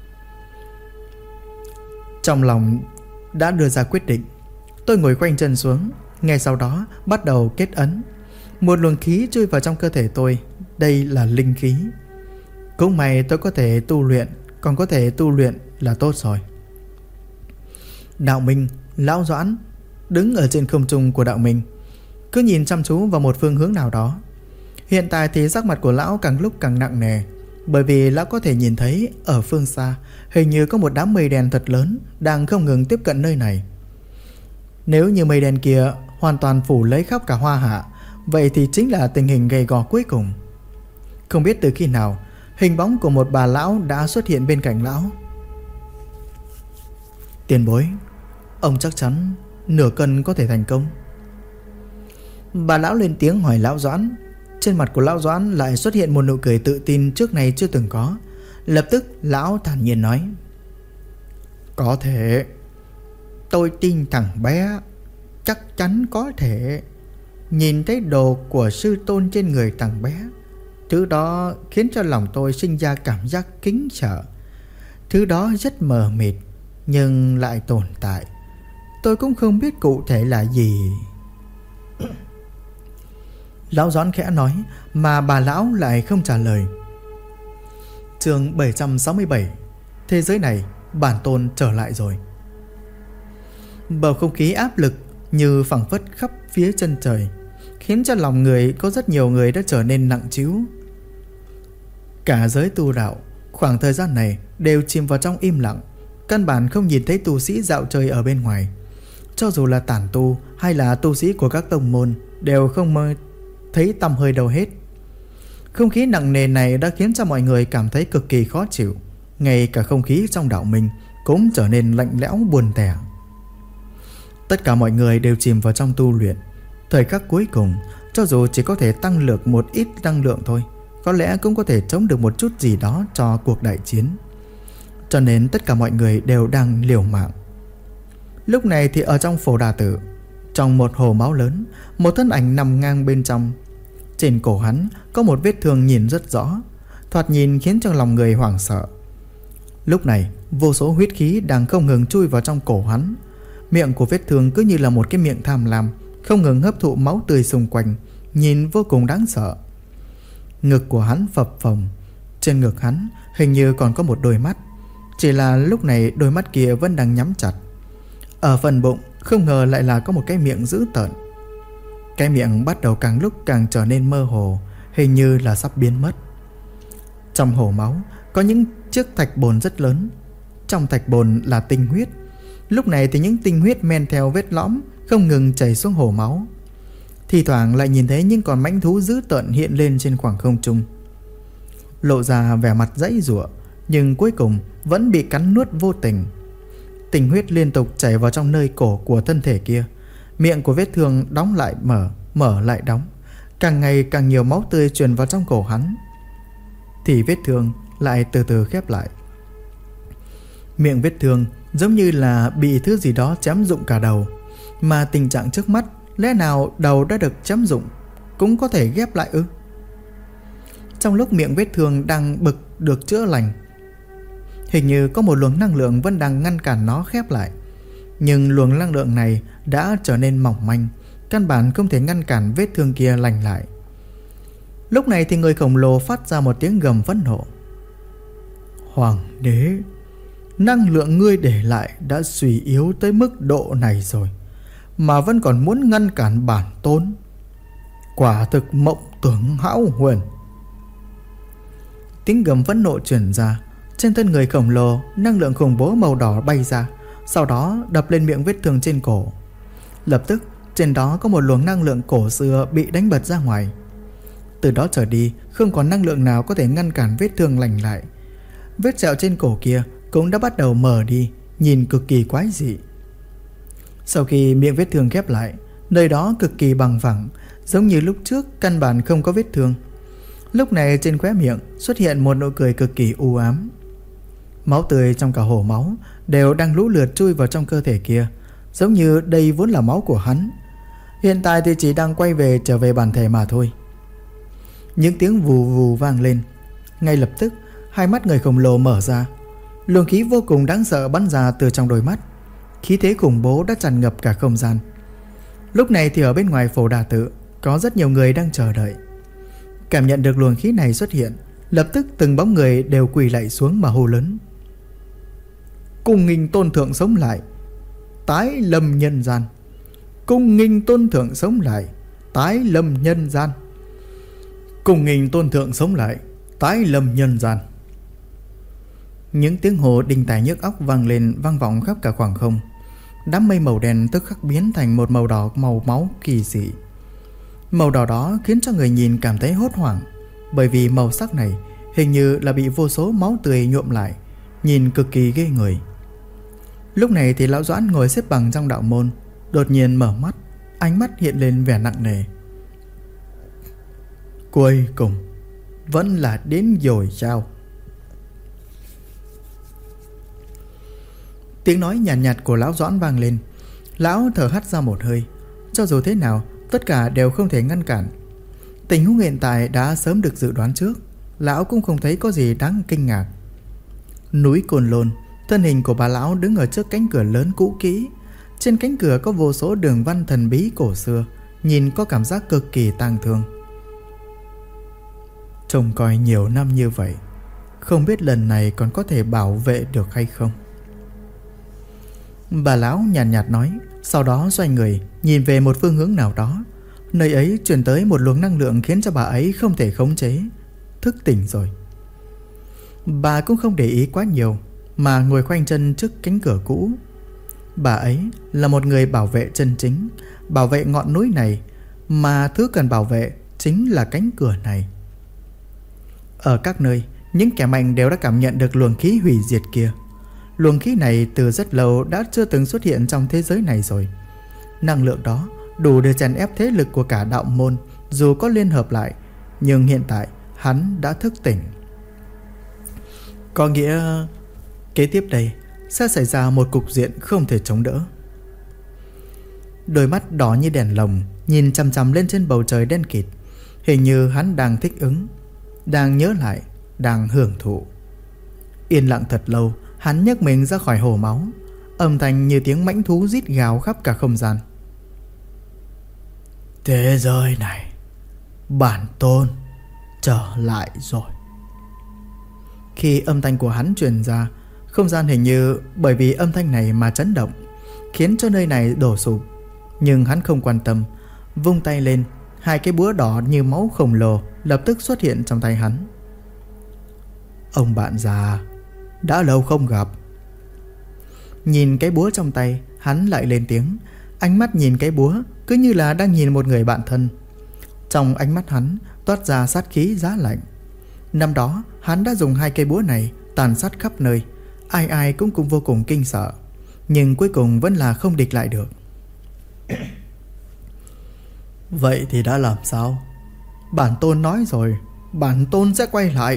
Trong lòng đã đưa ra quyết định, tôi ngồi khoanh chân xuống. Ngay sau đó bắt đầu kết ấn. Một luồng khí chui vào trong cơ thể tôi. Đây là linh khí. Cũng may tôi có thể tu luyện. Còn có thể tu luyện là tốt rồi. Đạo Minh, Lão Doãn đứng ở trên không trung của Đạo Minh, cứ nhìn chăm chú vào một phương hướng nào đó. Hiện tại thì sắc mặt của lão càng lúc càng nặng nề, bởi vì lão có thể nhìn thấy ở phương xa hình như có một đám mây đen thật lớn đang không ngừng tiếp cận nơi này. Nếu như mây đen kia hoàn toàn phủ lấy khắp cả Hoa Hạ, vậy thì chính là tình hình gay go cuối cùng. Không biết từ khi nào, hình bóng của một bà lão đã xuất hiện bên cạnh lão. Tiền bối, ông chắc chắn Nửa Cân có thể thành công? Bà lão lên tiếng hỏi Lão Doãn. Trên mặt của Lão Doãn lại xuất hiện một nụ cười tự tin trước này chưa từng có. Lập tức lão thản nhiên nói: Có thể. Tôi tin thằng bé chắc chắn có thể. Nhìn thấy đồ của sư tôn trên người thằng bé, thứ đó khiến cho lòng tôi sinh ra cảm giác kính sợ. Thứ đó rất mờ mịt, nhưng lại tồn tại. Tôi cũng không biết cụ thể là gì. Lão Doãn khẽ nói, mà bà lão lại không trả lời. Chương 767. Thế giới này bản tôn trở lại rồi. Bầu không khí áp lực như phảng phất khắp phía chân trời, khiến cho lòng người có rất nhiều người đã trở nên nặng trĩu. Cả giới tu đạo khoảng thời gian này đều chìm vào trong im lặng, căn bản không nhìn thấy tu sĩ dạo chơi ở bên ngoài. Cho dù là tản tu hay là tu sĩ của các tông môn đều không mơ thấy tăm hơi đâu hết. Không khí nặng nề này đã khiến cho mọi người cảm thấy cực kỳ khó chịu. Ngay cả không khí trong đạo minh cũng trở nên lạnh lẽo buồn tẻ. Tất cả mọi người đều chìm vào trong tu luyện. Thời khắc cuối cùng, cho dù chỉ có thể tăng lược một ít năng lượng thôi, có lẽ cũng có thể chống được một chút gì đó cho cuộc đại chiến. Cho nên tất cả mọi người đều đang liều mạng. Lúc này thì ở trong Phổ Đà Tử, trong một hồ máu lớn, một thân ảnh nằm ngang bên trong. Trên cổ hắn có một vết thương nhìn rất rõ, thoạt nhìn khiến cho lòng người hoảng sợ. Lúc này vô số huyết khí đang không ngừng chui vào trong cổ hắn. Miệng của vết thương cứ như là một cái miệng tham lam, không ngừng hấp thụ máu tươi xung quanh, nhìn vô cùng đáng sợ. Ngực của hắn phập phồng. Trên ngực hắn hình như còn có một đôi mắt, chỉ là lúc này đôi mắt kia vẫn đang nhắm chặt. Ở phần bụng không ngờ lại là có một cái miệng dữ tợn. Cái miệng bắt đầu càng lúc càng trở nên mơ hồ, hình như là sắp biến mất. Trong hồ máu có những chiếc thạch bồn rất lớn. Trong thạch bồn là tinh huyết. Lúc này thì những tinh huyết men theo vết lõm không ngừng chảy xuống hồ máu. Thì thoảng lại nhìn thấy những con mãnh thú dữ tợn hiện lên trên khoảng không trung, lộ ra vẻ mặt giãy giụa, nhưng cuối cùng vẫn bị cắn nuốt vô tình. Tinh huyết liên tục chảy vào trong nơi cổ của thân thể kia. Miệng của vết thương đóng lại mở, mở lại đóng. Càng ngày càng nhiều máu tươi truyền vào trong cổ hắn, thì vết thương lại từ từ khép lại. Miệng vết thương giống như là bị thứ gì đó chém rụng cả đầu. Mà tình trạng trước mắt, lẽ nào đầu đã được chém rụng cũng có thể ghép lại ư? Trong lúc miệng vết thương đang bực được chữa lành, hình như có một luồng năng lượng vẫn đang ngăn cản nó khép lại. Nhưng luồng năng lượng này đã trở nên mỏng manh, căn bản không thể ngăn cản vết thương kia lành lại. Lúc này thì người khổng lồ phát ra một tiếng gầm phẫn nộ. Hoàng đế, năng lượng ngươi để lại đã suy yếu tới mức độ này rồi, mà vẫn còn muốn ngăn cản bản tôn. Quả thực mộng tưởng hão huyền. Tiếng gầm phẫn nộ truyền ra. Trên thân người khổng lồ, năng lượng khủng bố màu đỏ bay ra, sau đó đập lên miệng vết thương trên cổ. Lập tức trên đó có một luồng năng lượng cổ xưa bị đánh bật ra ngoài. Từ đó trở đi không còn năng lượng nào có thể ngăn cản vết thương lành lại. Vết sẹo trên cổ kia cũng đã bắt đầu mờ đi, nhìn cực kỳ quái dị. Sau khi miệng vết thương khép lại, nơi đó cực kỳ bằng phẳng, giống như lúc trước căn bản không có vết thương. Lúc này trên khóe miệng xuất hiện một nụ cười cực kỳ u ám. Máu tươi trong cả hồ máu đều đang lũ lượt chui vào trong cơ thể kia, giống như đây vốn là máu của hắn. Hiện tại thì chỉ đang quay về trở về bản thể mà thôi. Những tiếng vù vù vang lên. Ngay lập tức hai mắt người khổng lồ mở ra. Luồng khí vô cùng đáng sợ bắn ra từ trong đôi mắt. Khí thế khủng bố đã tràn ngập cả không gian. Lúc này thì ở bên ngoài Phổ Đà Tự có rất nhiều người đang chờ đợi. Cảm nhận được luồng khí này xuất hiện, lập tức từng bóng người đều quỳ lạy xuống mà hô lớn. Cung nghinh tôn thượng sống lại, tái lâm nhân gian. Cung nghinh tôn thượng sống lại, tái lâm nhân gian. Cung nghinh tôn thượng sống lại, tái lâm nhân gian. Những tiếng hô đinh tai nhức óc vang lên, vang vọng khắp cả khoảng không. Đám mây màu đen tức khắc biến thành một màu đỏ màu máu kỳ dị. Màu đỏ đó khiến cho người nhìn cảm thấy hốt hoảng, bởi vì màu sắc này hình như là bị vô số máu tươi nhuộm lại, nhìn cực kỳ ghê người. Lúc này thì lão Doãn ngồi xếp bằng trong đạo môn, đột nhiên mở mắt, ánh mắt hiện lên vẻ nặng nề. Cuối cùng vẫn là đến rồi sao? Tiếng nói nhàn nhạt của lão Doãn vang lên. Lão thở hắt ra một hơi. Cho dù thế nào, tất cả đều không thể ngăn cản. Tình huống hiện tại đã sớm được dự đoán trước. Lão cũng không thấy có gì đáng kinh ngạc. Núi Côn Lôn, thân hình của bà lão đứng ở trước cánh cửa lớn cũ kỹ. Trên cánh cửa có vô số đường văn thần bí cổ xưa, nhìn có cảm giác cực kỳ tang thương. Trông coi nhiều năm như vậy, không biết lần này còn có thể bảo vệ được hay không. Bà lão nhàn nhạt nói, sau đó xoay người nhìn về một phương hướng nào đó. Nơi ấy truyền tới một luồng năng lượng khiến cho bà ấy không thể khống chế, thức tỉnh rồi. Bà cũng không để ý quá nhiều, mà ngồi khoanh chân trước cánh cửa cũ. Bà ấy là một người bảo vệ chân chính, bảo vệ ngọn núi này, mà thứ cần bảo vệ chính là cánh cửa này. Ở các nơi, những kẻ mạnh đều đã cảm nhận được luồng khí hủy diệt kia. Luồng khí này từ rất lâu đã chưa từng xuất hiện trong thế giới này rồi. Năng lượng đó đủ để chèn ép thế lực của cả đạo môn, dù có liên hợp lại, nhưng hiện tại hắn đã thức tỉnh. Có nghĩa kế tiếp đây sẽ xảy ra một cục diện không thể chống đỡ. Đôi mắt đỏ như đèn lồng nhìn chằm chằm lên trên bầu trời đen kịt. Hình như hắn đang thích ứng, đang nhớ lại, đang hưởng thụ. Yên lặng thật lâu, hắn nhấc mình ra khỏi hồ máu. Âm thanh như tiếng mãnh thú rít gào khắp cả không gian. Thế giới này, bản tôn trở lại rồi. Khi âm thanh của hắn truyền ra, không gian hình như bởi vì âm thanh này mà chấn động, khiến cho nơi này đổ sụp. Nhưng hắn không quan tâm, vung tay lên, hai cái búa đỏ như máu khổng lồ lập tức xuất hiện trong tay hắn. Ông bạn già, đã lâu không gặp. Nhìn cái búa trong tay, hắn lại lên tiếng. Ánh mắt nhìn cái búa cứ như là đang nhìn một người bạn thân. Trong ánh mắt hắn toát ra sát khí giá lạnh. Năm đó hắn đã dùng hai cây búa này tàn sát khắp nơi, ai ai cũng vô cùng kinh sợ, nhưng cuối cùng vẫn là không địch lại được. Vậy thì đã làm sao? Bản tôn nói rồi, bản tôn sẽ quay lại.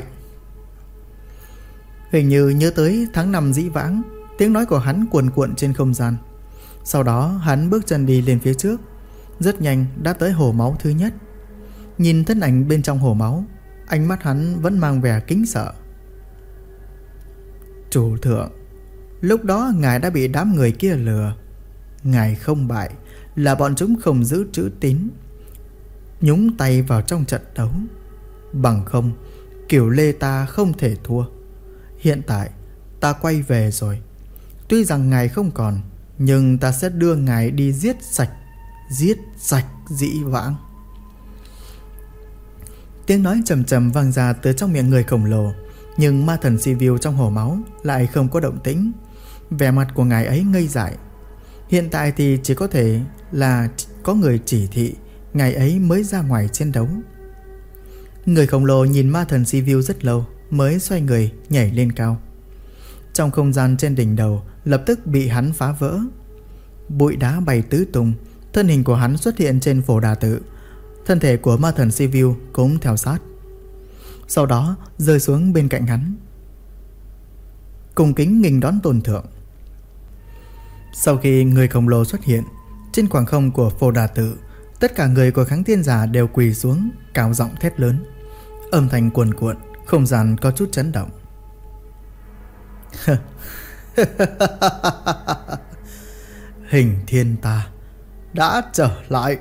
Hình như nhớ tới tháng năm dĩ vãng, tiếng nói của hắn cuồn cuộn trên không gian. Sau đó hắn bước chân đi lên phía trước, rất nhanh đã tới hồ máu thứ nhất. Nhìn thân ảnh bên trong hồ máu, ánh mắt hắn vẫn mang vẻ kính sợ. Chủ thượng, lúc đó ngài đã bị đám người kia lừa. Ngài không bại là bọn chúng không giữ chữ tín, nhúng tay vào trong trận đấu. Bằng không, Cửu Lê ta không thể thua. Hiện tại ta quay về rồi. Tuy rằng ngài không còn, nhưng ta sẽ đưa ngài đi giết sạch dĩ vãng. Tiếng nói trầm trầm vang ra từ trong miệng người khổng lồ. Nhưng ma thần Sibiu trong hồ máu lại không có động tĩnh. Vẻ mặt của ngài ấy ngây dại. Hiện tại thì chỉ có thể là có người chỉ thị ngài ấy mới ra ngoài chiến đấu. Người khổng lồ nhìn ma thần Sibiu rất lâu mới xoay người nhảy lên cao. Trong không gian trên đỉnh đầu lập tức bị hắn phá vỡ. Bụi đá bay tứ tung. Thân hình của hắn xuất hiện trên phổ đà tự. Thân thể của ma thần Sibiu cũng theo sát, sau đó rơi xuống bên cạnh hắn, cung kính nghênh đón tôn thượng. Sau khi người khổng lồ xuất hiện trên khoảng không của phổ đà tự, tất cả người của Kháng Thiên Giả đều quỳ xuống, cao giọng thét lớn. Âm thanh cuồn cuộn, không gian có chút chấn động. Hình thiên ta đã trở lại.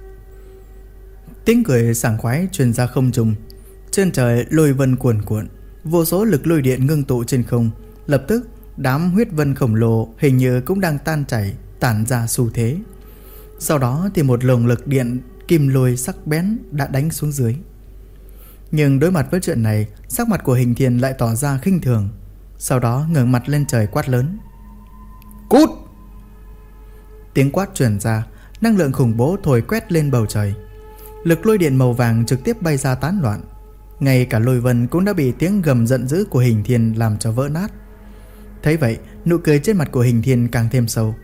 Tiếng cười sảng khoái truyền ra không trung. Trên trời lôi vân cuồn cuộn, vô số lực lôi điện ngưng tụ trên không. Lập tức đám huyết vân khổng lồ hình như cũng đang tan chảy, tản ra xu thế. Sau đó thì một luồng lực điện kim lôi sắc bén đã đánh xuống dưới. Nhưng đối mặt với chuyện này, sắc mặt của Hình Thiên lại tỏ ra khinh thường. Sau đó ngẩng mặt lên trời quát lớn. Cút! Tiếng quát truyền ra, năng lượng khủng bố thổi quét lên bầu trời. Lực lôi điện màu vàng trực tiếp bay ra tán loạn. Ngay cả lôi vân cũng đã bị tiếng gầm giận dữ của Hình Thiên làm cho vỡ nát. Thấy vậy, nụ cười trên mặt của Hình Thiên càng thêm sâu.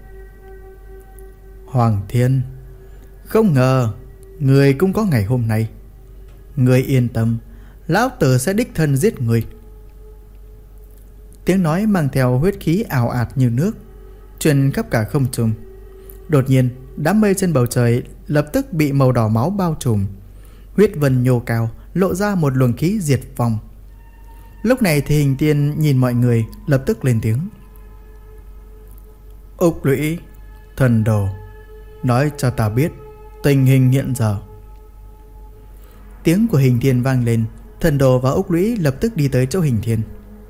Hoàng Thiên, không ngờ người cũng có ngày hôm nay. Người yên tâm, lão tử sẽ đích thân giết người. Tiếng nói mang theo huyết khí ào ạt như nước, truyền khắp cả không trung. Đột nhiên, đám mây trên bầu trời lập tức bị màu đỏ máu bao trùm. Huyết vân nhô cao, lộ ra một luồng khí diệt vong. Lúc này thì Hình Thiên nhìn mọi người, lập tức lên tiếng. Úc Lũy, thần đồ, nói cho ta biết tình hình hiện giờ. Tiếng của Hình Thiên vang lên. Thần đồ và Úc Lũy lập tức đi tới chỗ Hình Thiên.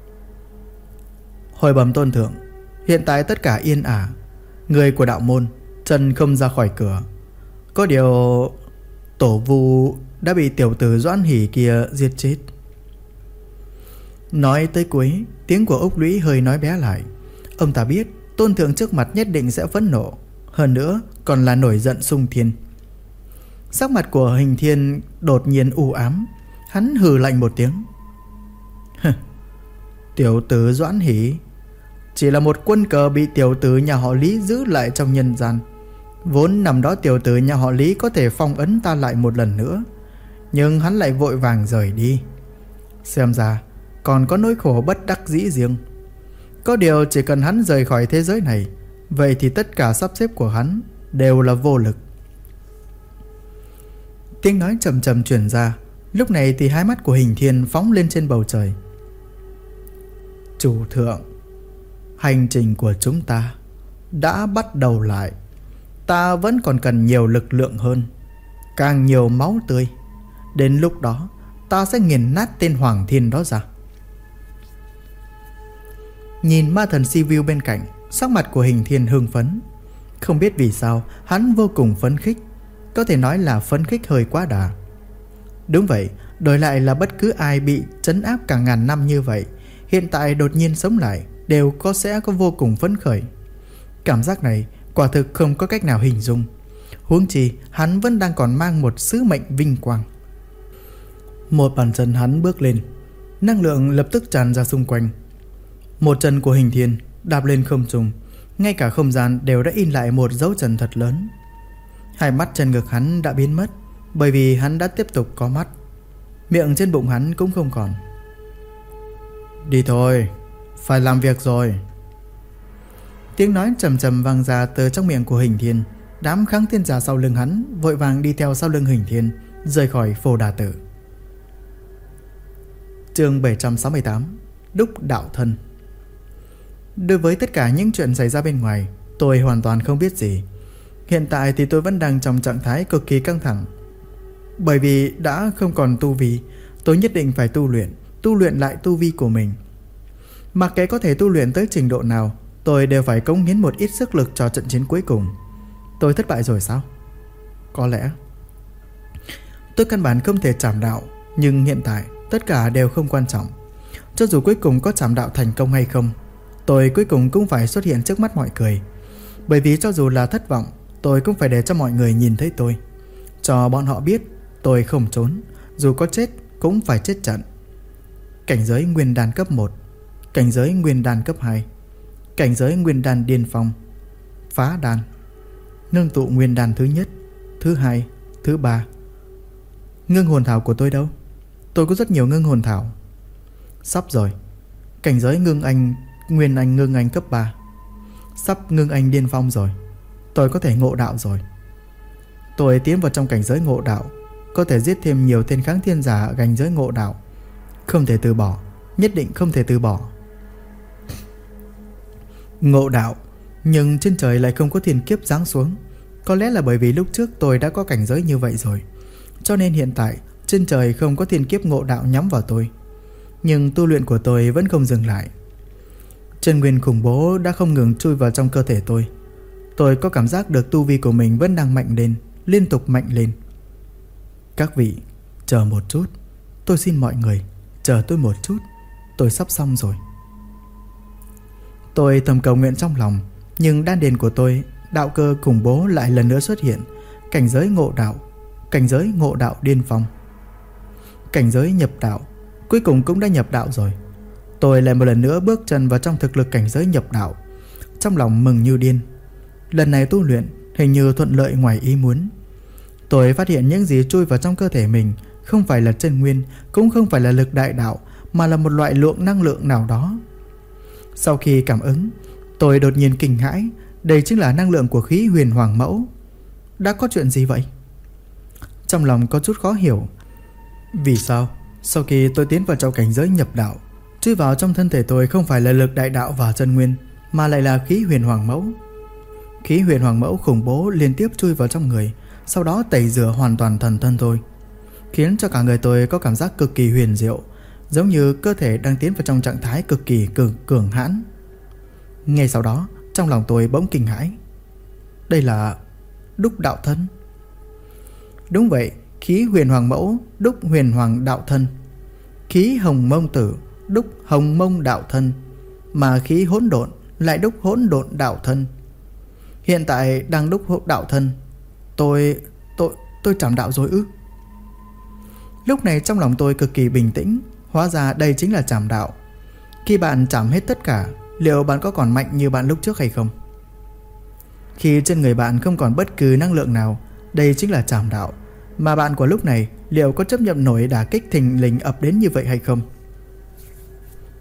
Hồi bẩm tôn thượng, hiện tại tất cả yên ả. Người của đạo môn chân không ra khỏi cửa. Có điều tổ vu đã bị tiểu tử Doãn Hỷ kia giết chết. Nói tới cuối, tiếng của Úc Lũy hơi nói bé lại. Ông ta biết tôn thượng trước mặt nhất định sẽ phẫn nộ, hơn nữa còn là nổi giận xung thiên. Sắc mặt của Hình Thiên đột nhiên u ám. Hắn hừ lạnh một tiếng. Tiểu tử Doãn Hỷ chỉ là một quân cờ bị tiểu tử nhà họ Lý giữ lại trong nhân gian. Vốn năm đó tiểu tử nhà họ Lý có thể phong ấn ta lại một lần nữa, nhưng hắn lại vội vàng rời đi. Xem ra còn có nỗi khổ bất đắc dĩ riêng. Có điều chỉ cần hắn rời khỏi thế giới này, vậy thì tất cả sắp xếp của hắn đều là vô lực. Tiếng nói trầm trầm truyền ra. Lúc này thì hai mắt của Hình Thiên phóng lên trên bầu trời. Chủ thượng, hành trình của chúng ta đã bắt đầu lại. Ta vẫn còn cần nhiều lực lượng hơn, càng nhiều máu tươi. Đến lúc đó ta sẽ nghiền nát tên Hoàng Thiên đó ra. Nhìn ma thần Sivu bên cạnh, sắc mặt của Hình Thiên hưng phấn. Không biết vì sao hắn vô cùng phấn khích. Có thể nói là phấn khích hơi quá đà. Đúng vậy, đổi lại là bất cứ ai bị trấn áp cả ngàn năm như vậy, hiện tại đột nhiên sống lại đều sẽ có vô cùng phấn khởi. Cảm giác này quả thực không có cách nào hình dung. Huống chi hắn vẫn đang còn mang một sứ mệnh vinh quang. Một bàn chân hắn bước lên, năng lượng lập tức tràn ra xung quanh. Một chân của Hình Thiên đạp lên không trung, ngay cả không gian đều đã in lại một dấu chân thật lớn. Hai mắt trên ngực hắn đã biến mất, bởi vì hắn đã tiếp tục có mắt. Miệng trên bụng hắn cũng không còn. Đi thôi, phải làm việc rồi. Tiếng nói trầm trầm vang ra từ trong miệng của Hình Thiên. Đám kháng thiên giả sau lưng hắn vội vàng đi theo sau lưng Hình Thiên, rời khỏi Phổ Đà Tử. Chương 768. Đúc đạo thân. Đối với tất cả những chuyện xảy ra bên ngoài, tôi hoàn toàn không biết gì. Hiện tại thì tôi vẫn đang trong trạng thái cực kỳ căng thẳng. Bởi vì đã không còn tu vi, tôi nhất định phải tu luyện lại tu vi của mình. Mặc kệ có thể tu luyện tới trình độ nào, tôi đều phải cống hiến một ít sức lực cho trận chiến cuối cùng. Tôi thất bại rồi sao? Có lẽ tôi căn bản không thể trảm đạo, nhưng hiện tại tất cả đều không quan trọng. Cho dù cuối cùng có trảm đạo thành công hay không, tôi cuối cùng cũng phải xuất hiện trước mắt mọi người. Bởi vì cho dù là thất vọng, tôi cũng phải để cho mọi người nhìn thấy tôi, cho bọn họ biết tôi không trốn, dù có chết cũng phải chết trận. Cảnh giới nguyên đan cấp 1, cảnh giới nguyên đan cấp 2, cảnh giới nguyên đan điên phong, phá đan, ngưng tụ nguyên đan thứ nhất, thứ hai, thứ ba. Ngưng hồn thảo của tôi đâu? Tôi có rất nhiều ngưng hồn thảo. Sắp rồi. Cảnh giới nguyên anh ngưng anh cấp 3. Sắp ngưng anh điên phong rồi. Tôi có thể ngộ đạo rồi. Tôi tiến vào trong cảnh giới ngộ đạo, có thể giết thêm nhiều tên kháng thiên giả cảnh giới ngộ đạo. Không thể từ bỏ, nhất định không thể từ bỏ. Ngộ đạo, nhưng trên trời lại không có thiên kiếp giáng xuống. Có lẽ là bởi vì lúc trước tôi đã có cảnh giới như vậy rồi, cho nên hiện tại trên trời không có thiên kiếp ngộ đạo nhắm vào tôi. Nhưng tu luyện của tôi vẫn không dừng lại. Chân nguyên khủng bố đã không ngừng chui vào trong cơ thể tôi. Tôi có cảm giác được tu vi của mình vẫn đang mạnh lên, liên tục mạnh lên. Các vị, chờ một chút. Tôi xin mọi người, chờ tôi một chút. Tôi sắp xong rồi. Tôi thầm cầu nguyện trong lòng, nhưng đan điền của tôi, đạo cơ khủng bố lại lần nữa xuất hiện. Cảnh giới ngộ đạo, cảnh giới ngộ đạo điên phong, cảnh giới nhập đạo, cuối cùng cũng đã nhập đạo rồi. Tôi lại một lần nữa bước chân vào trong thực lực cảnh giới nhập đạo, trong lòng mừng như điên. Lần này tu luyện hình như thuận lợi ngoài ý muốn. Tôi phát hiện những gì chui vào trong cơ thể mình không phải là chân nguyên, cũng không phải là lực đại đạo, mà là một loại lượng năng lượng nào đó. Sau khi cảm ứng, tôi đột nhiên kinh hãi. Đây chính là năng lượng của khí huyền hoàng mẫu. Đã có chuyện gì vậy? Trong lòng có chút khó hiểu. Vì sao sau khi tôi tiến vào trong cảnh giới nhập đạo, chui vào trong thân thể tôi không phải là lực đại đạo và chân nguyên, mà lại là khí huyền hoàng mẫu. Khí huyền hoàng mẫu khủng bố liên tiếp chui vào trong người, sau đó tẩy rửa hoàn toàn thần thân tôi, khiến cho cả người tôi có cảm giác cực kỳ huyền diệu, giống như cơ thể đang tiến vào trong trạng thái cực kỳ cường hãn. Ngay sau đó, trong lòng tôi bỗng kinh hãi. Đây là đúc đạo thân. Đúng vậy, khí huyền hoàng mẫu đúc huyền hoàng đạo thân, khí hồng mông tử đúc hồng mông đạo thân, mà khí hỗn độn lại đúc hỗn độn đạo thân. Hiện tại đang đúc đạo thân. Tôi trảm đạo rồi ư? Lúc này trong lòng tôi cực kỳ bình tĩnh. Hóa ra đây chính là trảm đạo. Khi bạn trảm hết tất cả, liệu bạn có còn mạnh như bạn lúc trước hay không? Khi trên người bạn không còn bất cứ năng lượng nào, đây chính là trảm đạo. Mà bạn của lúc này liệu có chấp nhận nổi đả kích thình lình ập đến như vậy hay không?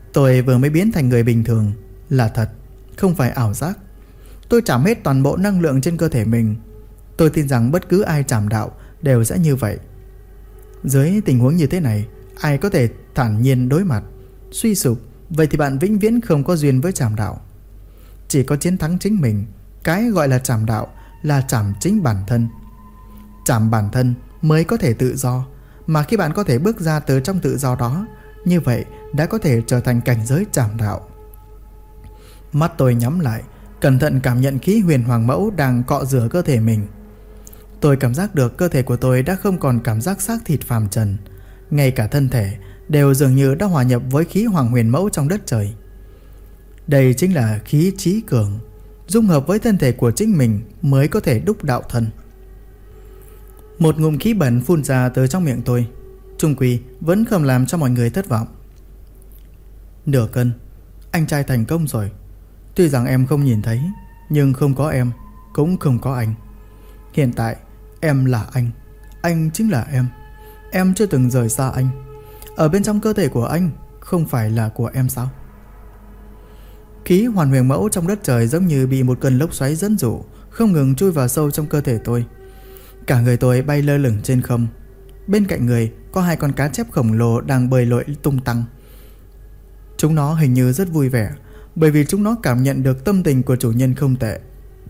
Tôi vừa mới biến thành người bình thường. Là thật, không phải ảo giác. Tôi trảm hết toàn bộ năng lượng trên cơ thể mình. Tôi tin rằng bất cứ ai trảm đạo đều sẽ như vậy. Dưới tình huống như thế này, ai có thể thản nhiên đối mặt? Suy sụp, vậy thì bạn vĩnh viễn không có duyên với trảm đạo. Chỉ có chiến thắng chính mình. Cái gọi là trảm đạo là trảm chính bản thân. Trảm bản thân mới có thể tự do. Mà khi bạn có thể bước ra từ trong tự do đó, như vậy đã có thể trở thành cảnh giới trảm đạo. Mắt tôi nhắm lại, cẩn thận cảm nhận khí huyền hoàng mẫu đang cọ rửa cơ thể mình. Tôi cảm giác được cơ thể của tôi đã không còn cảm giác xác thịt phàm trần. Ngay cả thân thể đều dường như đã hòa nhập với khí hoàng huyền mẫu trong đất trời. Đây chính là khí trí cường. Dung hợp với thân thể của chính mình mới có thể đúc đạo thân. Một ngụm khí bẩn phun ra từ trong miệng tôi. Chung quy vẫn không làm cho mọi người thất vọng. Nửa cân, anh trai thành công rồi. Tuy rằng em không nhìn thấy, nhưng không có em cũng không có anh. Hiện tại em là anh chính là em. Em chưa từng rời xa anh. Ở bên trong cơ thể của anh không phải là của em sao? Khí hoàn huyền mẫu trong đất trời giống như bị một cơn lốc xoáy dẫn dụ, không ngừng chui vào sâu trong cơ thể tôi. Cả người tôi bay lơ lửng trên không. Bên cạnh người có 2 con cá chép khổng lồ đang bơi lội tung tăng. Chúng nó hình như rất vui vẻ, bởi vì chúng nó cảm nhận được tâm tình của chủ nhân không tệ.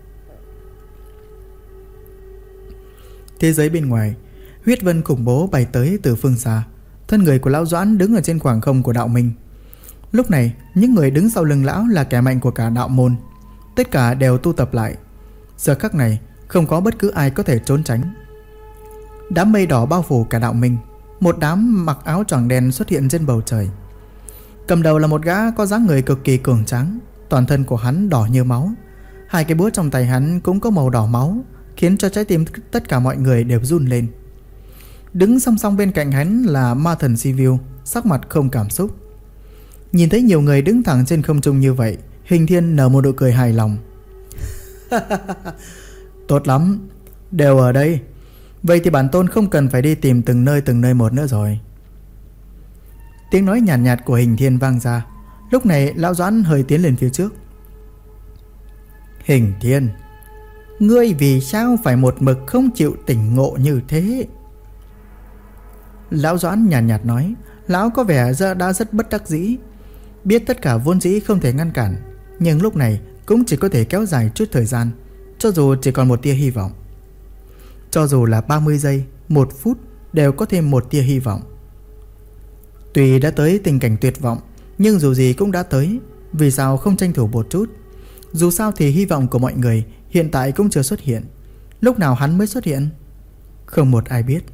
Thế giới bên ngoài, huyết vân khủng bố bay tới từ phương xa. Thân người của lão Doãn đứng ở trên khoảng không của đạo minh. Lúc này, những người đứng sau lưng lão là kẻ mạnh của cả đạo môn. Tất cả đều tu tập lại. Giờ khắc này, không có bất cứ ai có thể trốn tránh. Đám mây đỏ bao phủ cả đạo minh. Một đám mặc áo choàng đen xuất hiện trên bầu trời. Cầm đầu là một gã có dáng người cực kỳ cường tráng. Toàn thân của hắn đỏ như máu. 2 cái búa trong tay hắn cũng có màu đỏ máu, khiến cho trái tim tất cả mọi người đều run lên. Đứng song song bên cạnh hắn là ma thần Sivu, sắc mặt không cảm xúc. Nhìn thấy nhiều người đứng thẳng trên không trung như vậy, Hình Thiên nở một nụ cười hài lòng. Tốt lắm, đều ở đây. Vậy thì bản tôn không cần phải đi tìm từng nơi một nữa rồi. Tiếng nói nhàn nhạt của Hình Thiên vang ra. Lúc này lão Doãn hơi tiến lên phía trước. Hình Thiên, ngươi vì sao phải một mực không chịu tỉnh ngộ như thế? Lão Doãn nhàn nhạt nói. Lão có vẻ đã rất bất đắc dĩ. Biết tất cả vốn dĩ không thể ngăn cản, nhưng lúc này cũng chỉ có thể kéo dài chút thời gian. Cho dù chỉ còn một tia hy vọng, cho dù là 30 giây, 1 phút, đều có thêm một tia hy vọng. Tuy đã tới tình cảnh tuyệt vọng, nhưng dù gì cũng đã tới. Vì sao không tranh thủ một chút? Dù sao thì hy vọng của mọi người hiện tại cũng chưa xuất hiện. Lúc nào hắn mới xuất hiện? Không một ai biết.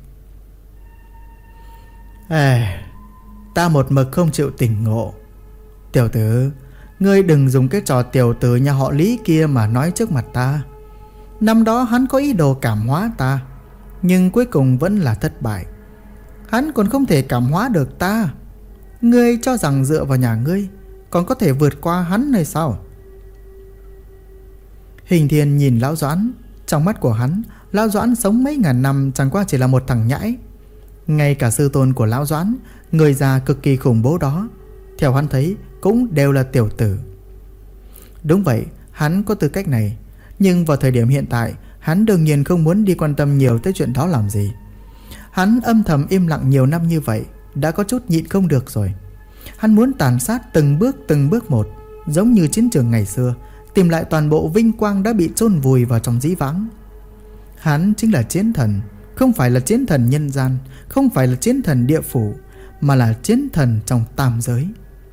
Ta một mực không chịu tỉnh ngộ. Tiểu tử, ngươi đừng dùng cái trò tiểu tử nhà họ Lý kia mà nói trước mặt ta. Năm đó hắn có ý đồ cảm hóa ta, nhưng cuối cùng vẫn là thất bại. Hắn còn không thể cảm hóa được ta. Ngươi cho rằng dựa vào nhà ngươi còn có thể vượt qua hắn hay sao? Hình Thiên nhìn lão Doãn. Trong mắt của hắn, lão Doãn sống mấy ngàn năm chẳng qua chỉ là một thằng nhãi. Ngay cả sư tôn của lão Doãn, người già cực kỳ khủng bố đó, theo hắn thấy cũng đều là tiểu tử. Đúng vậy, hắn có tư cách này. Nhưng vào thời điểm hiện tại, hắn đương nhiên không muốn đi quan tâm nhiều tới chuyện đó làm gì. Hắn âm thầm im lặng nhiều năm như vậy, đã có chút nhịn không được rồi. Hắn muốn tàn sát từng bước một, giống như chiến trường ngày xưa, tìm lại toàn bộ vinh quang đã bị chôn vùi vào trong dĩ vãng. Hắn chính là chiến thần, không phải là chiến thần nhân gian, không phải là chiến thần địa phủ, mà là chiến thần trong tam giới.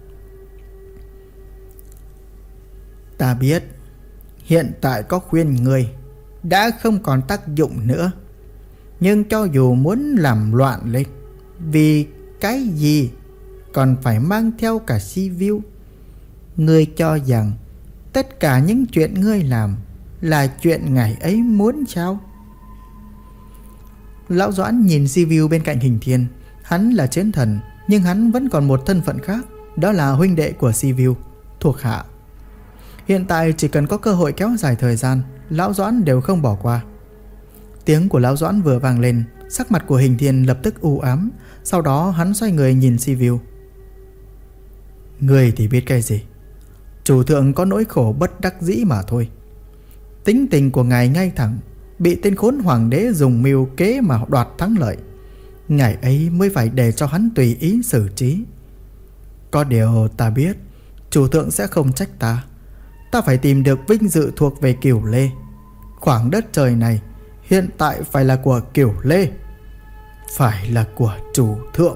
Ta biết hiện tại có khuyên ngươi đã không còn tác dụng nữa, nhưng cho dù muốn làm loạn lên, vì cái gì còn phải mang theo cả Sivu? Ngươi cho rằng tất cả những chuyện ngươi làm là chuyện ngày ấy muốn sao? Lão Doãn nhìn Sivu bên cạnh Hình Thiên. Hắn là chiến thần, nhưng hắn vẫn còn một thân phận khác, đó là huynh đệ của Sivu, thuộc hạ. Hiện tại chỉ cần có cơ hội kéo dài thời gian, lão Doãn đều không bỏ qua. Tiếng của lão Doãn vừa vang lên, sắc mặt của Hình Thiên lập tức u ám. Sau đó hắn xoay người nhìn Sivu. Ngươi thì biết cái gì? Chủ thượng có nỗi khổ bất đắc dĩ mà thôi. Tính tình của ngài ngay thẳng, bị tên khốn hoàng đế dùng mưu kế mà đoạt thắng lợi. Ngài ấy mới phải để cho hắn tùy ý xử trí. Có điều ta biết chủ thượng sẽ không trách ta. Ta phải tìm được vinh dự thuộc về Cửu Lê. Khoảng đất trời này hiện tại phải là của Cửu Lê, phải là của chủ thượng.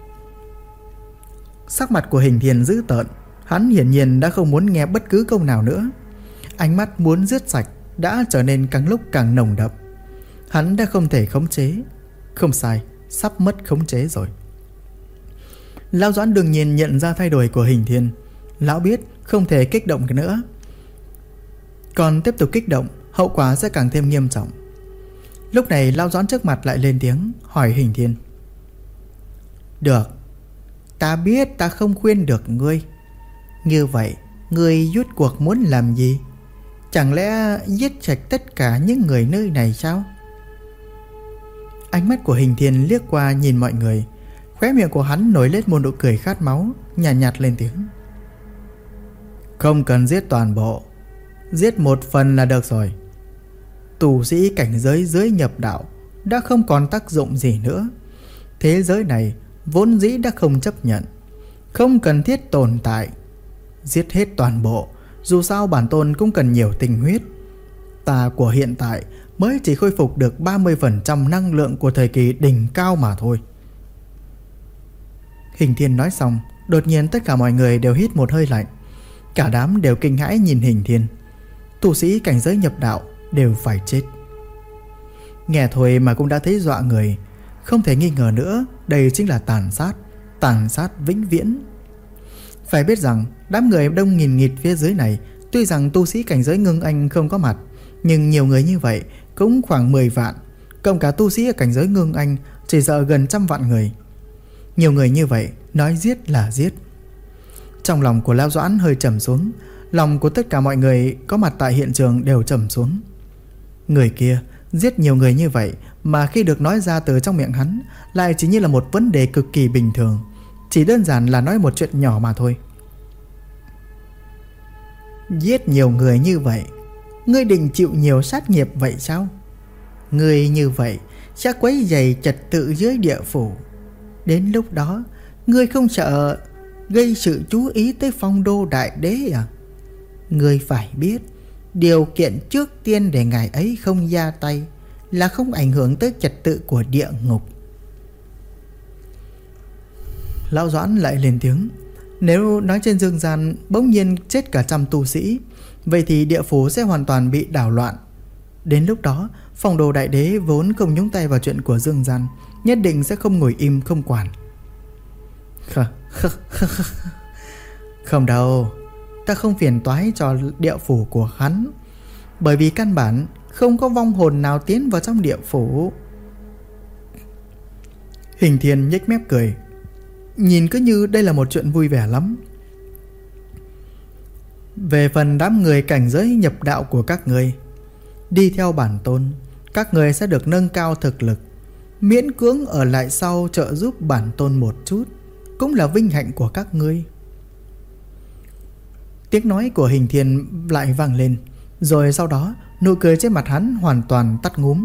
Sắc mặt của Hình Thiên dữ tợn. Hắn hiển nhiên đã không muốn nghe bất cứ câu nào nữa. Ánh mắt muốn giết sạch đã trở nên càng lúc càng nồng đậm. Hắn đã không thể khống chế. Không sai, sắp mất khống chế rồi. Lão Doãn đương nhiên nhận ra thay đổi của Hình Thiên. Lão biết không thể kích động nữa. Còn tiếp tục kích động, hậu quả sẽ càng thêm nghiêm trọng. Lúc này Lão Doãn trước mặt lại lên tiếng hỏi Hình Thiên. Được, ta biết ta không khuyên được ngươi. Như vậy ngươi rút cuộc muốn làm gì? Chẳng lẽ giết sạch tất cả những người nơi này sao? Ánh mắt của Hình Thiên liếc qua nhìn mọi người. Khóe miệng của hắn nổi lên một nụ cười khát máu, nhàn nhạt lên tiếng. Không cần giết toàn bộ, giết một phần là được rồi. Tu sĩ cảnh giới dưới nhập đạo đã không còn tác dụng gì nữa. Thế giới này vốn dĩ đã không chấp nhận, không cần thiết tồn tại. Giết hết toàn bộ, dù sao bản tôn cũng cần nhiều tinh huyết. Ta của hiện tại mới chỉ khôi phục được 30% năng lượng của thời kỳ đỉnh cao mà thôi. Hình Thiên nói xong, đột nhiên tất cả mọi người đều hít một hơi lạnh. Cả đám đều kinh hãi nhìn Hình Thiên. Tu sĩ cảnh giới nhập đạo đều phải chết. Nghe thôi mà cũng đã thấy dọa người. Không thể nghi ngờ nữa, đây chính là tàn sát vĩnh viễn. Phải biết rằng đám người đông nghìn nghịt phía dưới này, tuy rằng tu sĩ cảnh giới Ngưng Anh không có mặt, nhưng nhiều người như vậy cũng khoảng 10 vạn. Cộng cả tu sĩ ở cảnh giới Ngưng Anh chỉ sợ gần 100 vạn người. Nhiều người như vậy, nói giết là giết. Trong lòng của Lão Doãn hơi trầm xuống. Lòng của tất cả mọi người có mặt tại hiện trường đều trầm xuống. Người kia giết nhiều người như vậy mà khi được nói ra từ trong miệng hắn lại chỉ như là một vấn đề cực kỳ bình thường, chỉ đơn giản là nói một chuyện nhỏ mà thôi. Giết nhiều người như vậy, ngươi định chịu nhiều sát nghiệp vậy sao? Ngươi như vậy sẽ quấy rầy trật tự dưới địa phủ. Đến lúc đó ngươi không sợ gây sự chú ý tới Phong Đô Đại Đế à? Ngươi phải biết, điều kiện trước tiên để ngài ấy không ra tay là không ảnh hưởng tới trật tự của địa ngục. Lão Doãn lại lên tiếng. Nếu nói trên dương gian bỗng nhiên chết cả 100 tu sĩ, vậy thì địa phủ sẽ hoàn toàn bị đảo loạn. Đến lúc đó Phong Đô Đại Đế vốn không nhúng tay vào chuyện của dương gian, nhất định sẽ không ngồi im không quản. Không đâu, ta không phiền toái cho địa phủ của hắn, bởi vì căn bản không có vong hồn nào tiến vào trong địa phủ. Hình Thiên nhếch mép cười, nhìn cứ như đây là một chuyện vui vẻ lắm. Về phần đám người cảnh giới nhập đạo của các người, đi theo bản tôn, các người sẽ được nâng cao thực lực. Miễn cưỡng ở lại sau trợ giúp bản tôn một chút cũng là vinh hạnh của các ngươi. Tiếng nói của Hình Thiên lại vang lên, rồi sau đó nụ cười trên mặt hắn hoàn toàn tắt ngúm.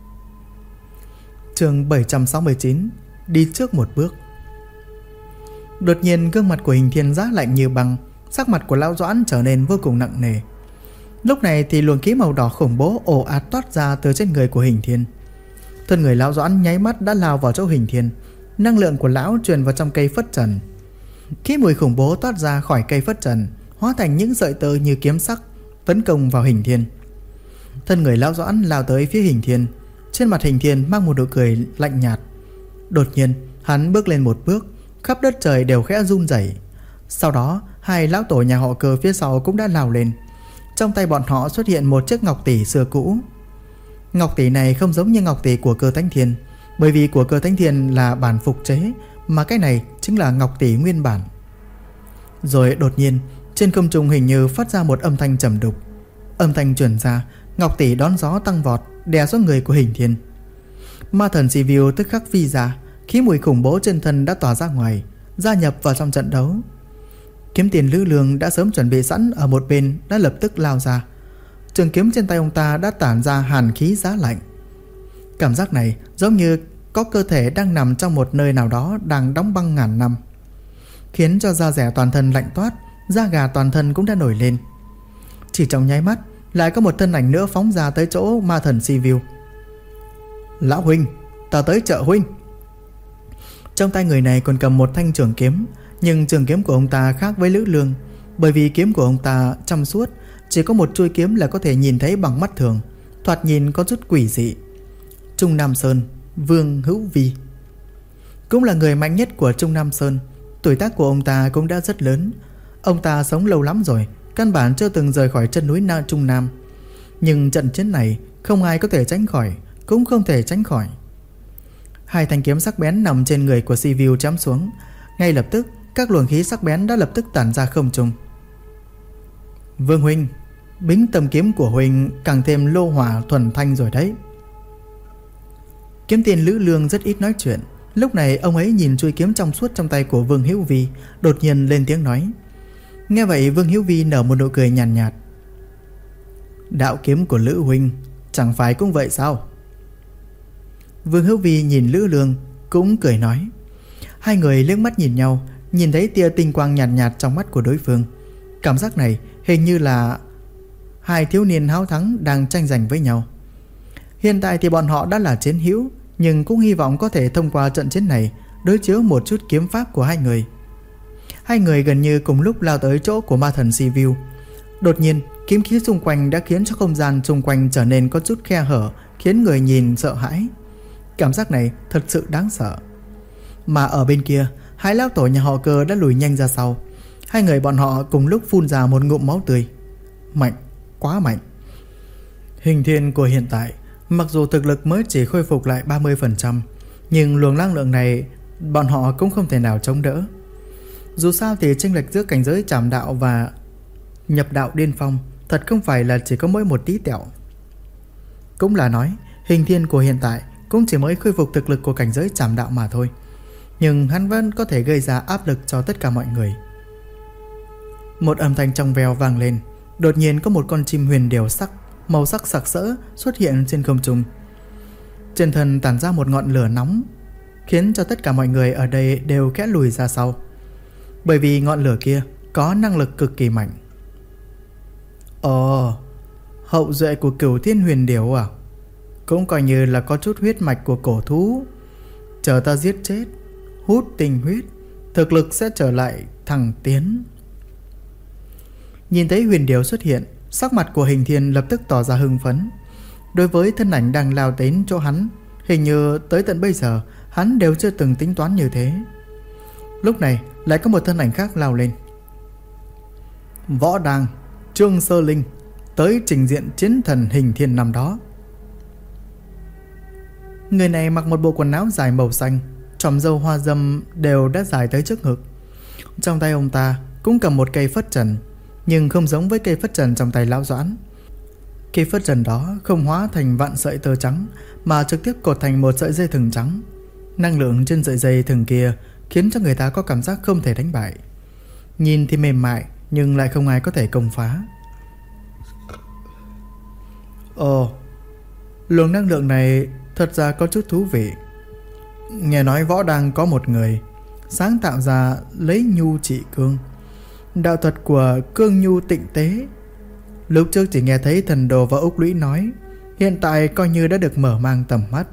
Chương 769, đi trước một bước. Đột nhiên gương mặt của Hình Thiên giá lạnh như băng, sắc mặt của Lão Doãn trở nên vô cùng nặng nề. Lúc này thì luồng khí màu đỏ khủng bố ồ ạt toát ra từ trên người của Hình Thiên. Thân người Lão Doãn nháy mắt đã lao vào chỗ Hình Thiên. Năng lượng của lão truyền vào trong cây phất trần. Khí mùi khủng bố toát ra khỏi cây phất trần, hóa thành những sợi tơ như kiếm sắc tấn công vào Hình Thiên. Thân người Lão Doãn lao tới phía Hình Thiên. Trên mặt Hình Thiên mang một nụ cười lạnh nhạt. Đột nhiên hắn bước lên một bước, khắp đất trời đều khẽ run rẩy. Sau đó hai lão tổ nhà họ Cơ phía sau cũng đã lao lên. Trong tay bọn họ xuất hiện một chiếc ngọc tỷ xưa cũ. Ngọc tỷ này không giống như ngọc tỷ của Cơ Thánh Thiên, bởi vì của Cơ Thánh Thiên là bản phục chế, mà cái này chính là ngọc tỷ nguyên bản. Rồi đột nhiên trên không trung hình như phát ra một âm thanh trầm đục. Âm thanh truyền ra, ngọc tỷ đón gió tăng vọt, đè xuống người của Hình Thiên. Ma thần Sibiu tức khắc phi ra, khí mùi khủng bố trên thân đã tỏa ra ngoài, gia nhập vào trong trận đấu. Kiếm tiền Lữ Lương đã sớm chuẩn bị sẵn ở một bên đã lập tức lao ra. Trường kiếm trên tay ông ta đã tản ra hàn khí giá lạnh. Cảm giác này giống như có cơ thể đang nằm trong một nơi nào đó đang đóng băng ngàn năm, khiến cho da dẻ toàn thân lạnh toát, da gà toàn thân cũng đã nổi lên. Chỉ trong nháy mắt, lại có một thân ảnh nữa phóng ra tới chỗ ma thần Sivu. Lão huynh, ta tới trợ huynh. Trong tay người này còn cầm một thanh trường kiếm, nhưng trường kiếm của ông ta khác với Lữ Lương, bởi vì kiếm của ông ta trong suốt, chỉ có một chuôi kiếm là có thể nhìn thấy bằng mắt thường, thoạt nhìn có chút quỷ dị. Trung Nam Sơn, Vương Hữu Vi cũng là người mạnh nhất của Trung Nam Sơn. Tuổi tác của ông ta cũng đã rất lớn. Ông ta sống lâu lắm rồi, căn bản chưa từng rời khỏi chân núi Trung Nam. Nhưng trận chiến này không ai có thể tránh khỏi, cũng không thể tránh khỏi. Hai thanh kiếm sắc bén nằm trên người của Sivu chém xuống. Ngay lập tức các luồng khí sắc bén đã lập tức tản ra không trung. Vương huynh, bính tầm kiếm của huynh càng thêm lô hỏa thuần thanh rồi đấy. Kiếm tiền Lữ Lương rất ít nói chuyện. Lúc này ông ấy nhìn chuôi kiếm trong suốt trong tay của Vương Hữu Vi, đột nhiên lên tiếng nói. Nghe vậy Vương Hữu Vi nở một nụ cười nhàn nhạt. Đạo kiếm của Lữ huynh chẳng phải cũng vậy sao? Vương Hữu Vi nhìn Lữ Lương cũng cười nói. Hai người liếc mắt nhìn nhau, nhìn thấy tia tinh quang nhạt nhạt trong mắt của đối phương. Cảm giác này hình như là hai thiếu niên háo thắng đang tranh giành với nhau. Hiện tại thì bọn họ đã là chiến hữu, nhưng cũng hy vọng có thể thông qua trận chiến này đối chiếu một chút kiếm pháp của hai người. Hai người gần như cùng lúc lao tới chỗ của ma thần Sivu. Đột nhiên kiếm khí xung quanh đã khiến cho không gian xung quanh trở nên có chút khe hở, khiến người nhìn sợ hãi. Cảm giác này thật sự đáng sợ. Mà ở bên kia, hai lão tổ nhà họ Cơ đã lùi nhanh ra sau. Hai người bọn họ cùng lúc phun ra một ngụm máu tươi. Mạnh, quá mạnh. Hình thiên của hiện tại, mặc dù thực lực mới chỉ khôi phục lại 30%, nhưng luồng năng lượng này bọn họ cũng không thể nào chống đỡ. Dù sao thì chênh lệch giữa cảnh giới trảm đạo và nhập đạo điên phong thật không phải là chỉ có mỗi một tí tẹo. Cũng là nói, hình thiên của hiện tại cũng chỉ mới khôi phục thực lực của cảnh giới trảm đạo mà thôi, nhưng hắn vẫn có thể gây ra áp lực cho tất cả mọi người. Một âm thanh trong veo vang lên. Đột nhiên có một con chim huyền điểu màu sắc sặc sỡ xuất hiện trên không trung. Trên thân tản ra một ngọn lửa nóng, khiến cho tất cả mọi người ở đây đều khẽ lùi ra sau, bởi vì ngọn lửa kia có năng lực cực kỳ mạnh. Ồ, hậu duệ của Cửu Thiên Huyền Điểu à? Cũng coi như là có chút huyết mạch của cổ thú. Chờ ta giết chết, hút tinh huyết, thực lực sẽ trở lại thăng tiến. Nhìn thấy huyền điểu xuất hiện, sắc mặt của Hình Thiên lập tức tỏ ra hưng phấn. Đối với thân ảnh đang lao đến chỗ hắn, hình như tới tận bây giờ hắn đều chưa từng tính toán như thế. Lúc này lại có một thân ảnh khác lao lên. Võ Đàng, Trương Sơ Linh tới trình diện chiến thần Hình Thiên năm đó. Người này mặc một bộ quần áo dài màu xanh, chòm râu hoa râm đều đã dài tới trước ngực. Trong tay ông ta cũng cầm một cây phất trần, nhưng không giống với cây phất trần trong tay lão Doãn. Cây phất trần đó không hóa thành vạn sợi tơ trắng, mà trực tiếp cột thành một sợi dây thừng trắng. Năng lượng trên sợi dây thừng kia khiến cho người ta có cảm giác không thể đánh bại. Nhìn thì mềm mại, nhưng lại không ai có thể công phá. Ồ, luồng năng lượng này thật ra có chút thú vị. Nghe nói Võ Đăng có một người sáng tạo ra lấy nhu trị cương, đạo thuật của cương nhu tịnh tế. Lúc trước chỉ nghe thấy Thần Đồ và Úc Lũy nói, hiện tại coi như đã được mở mang tầm mắt.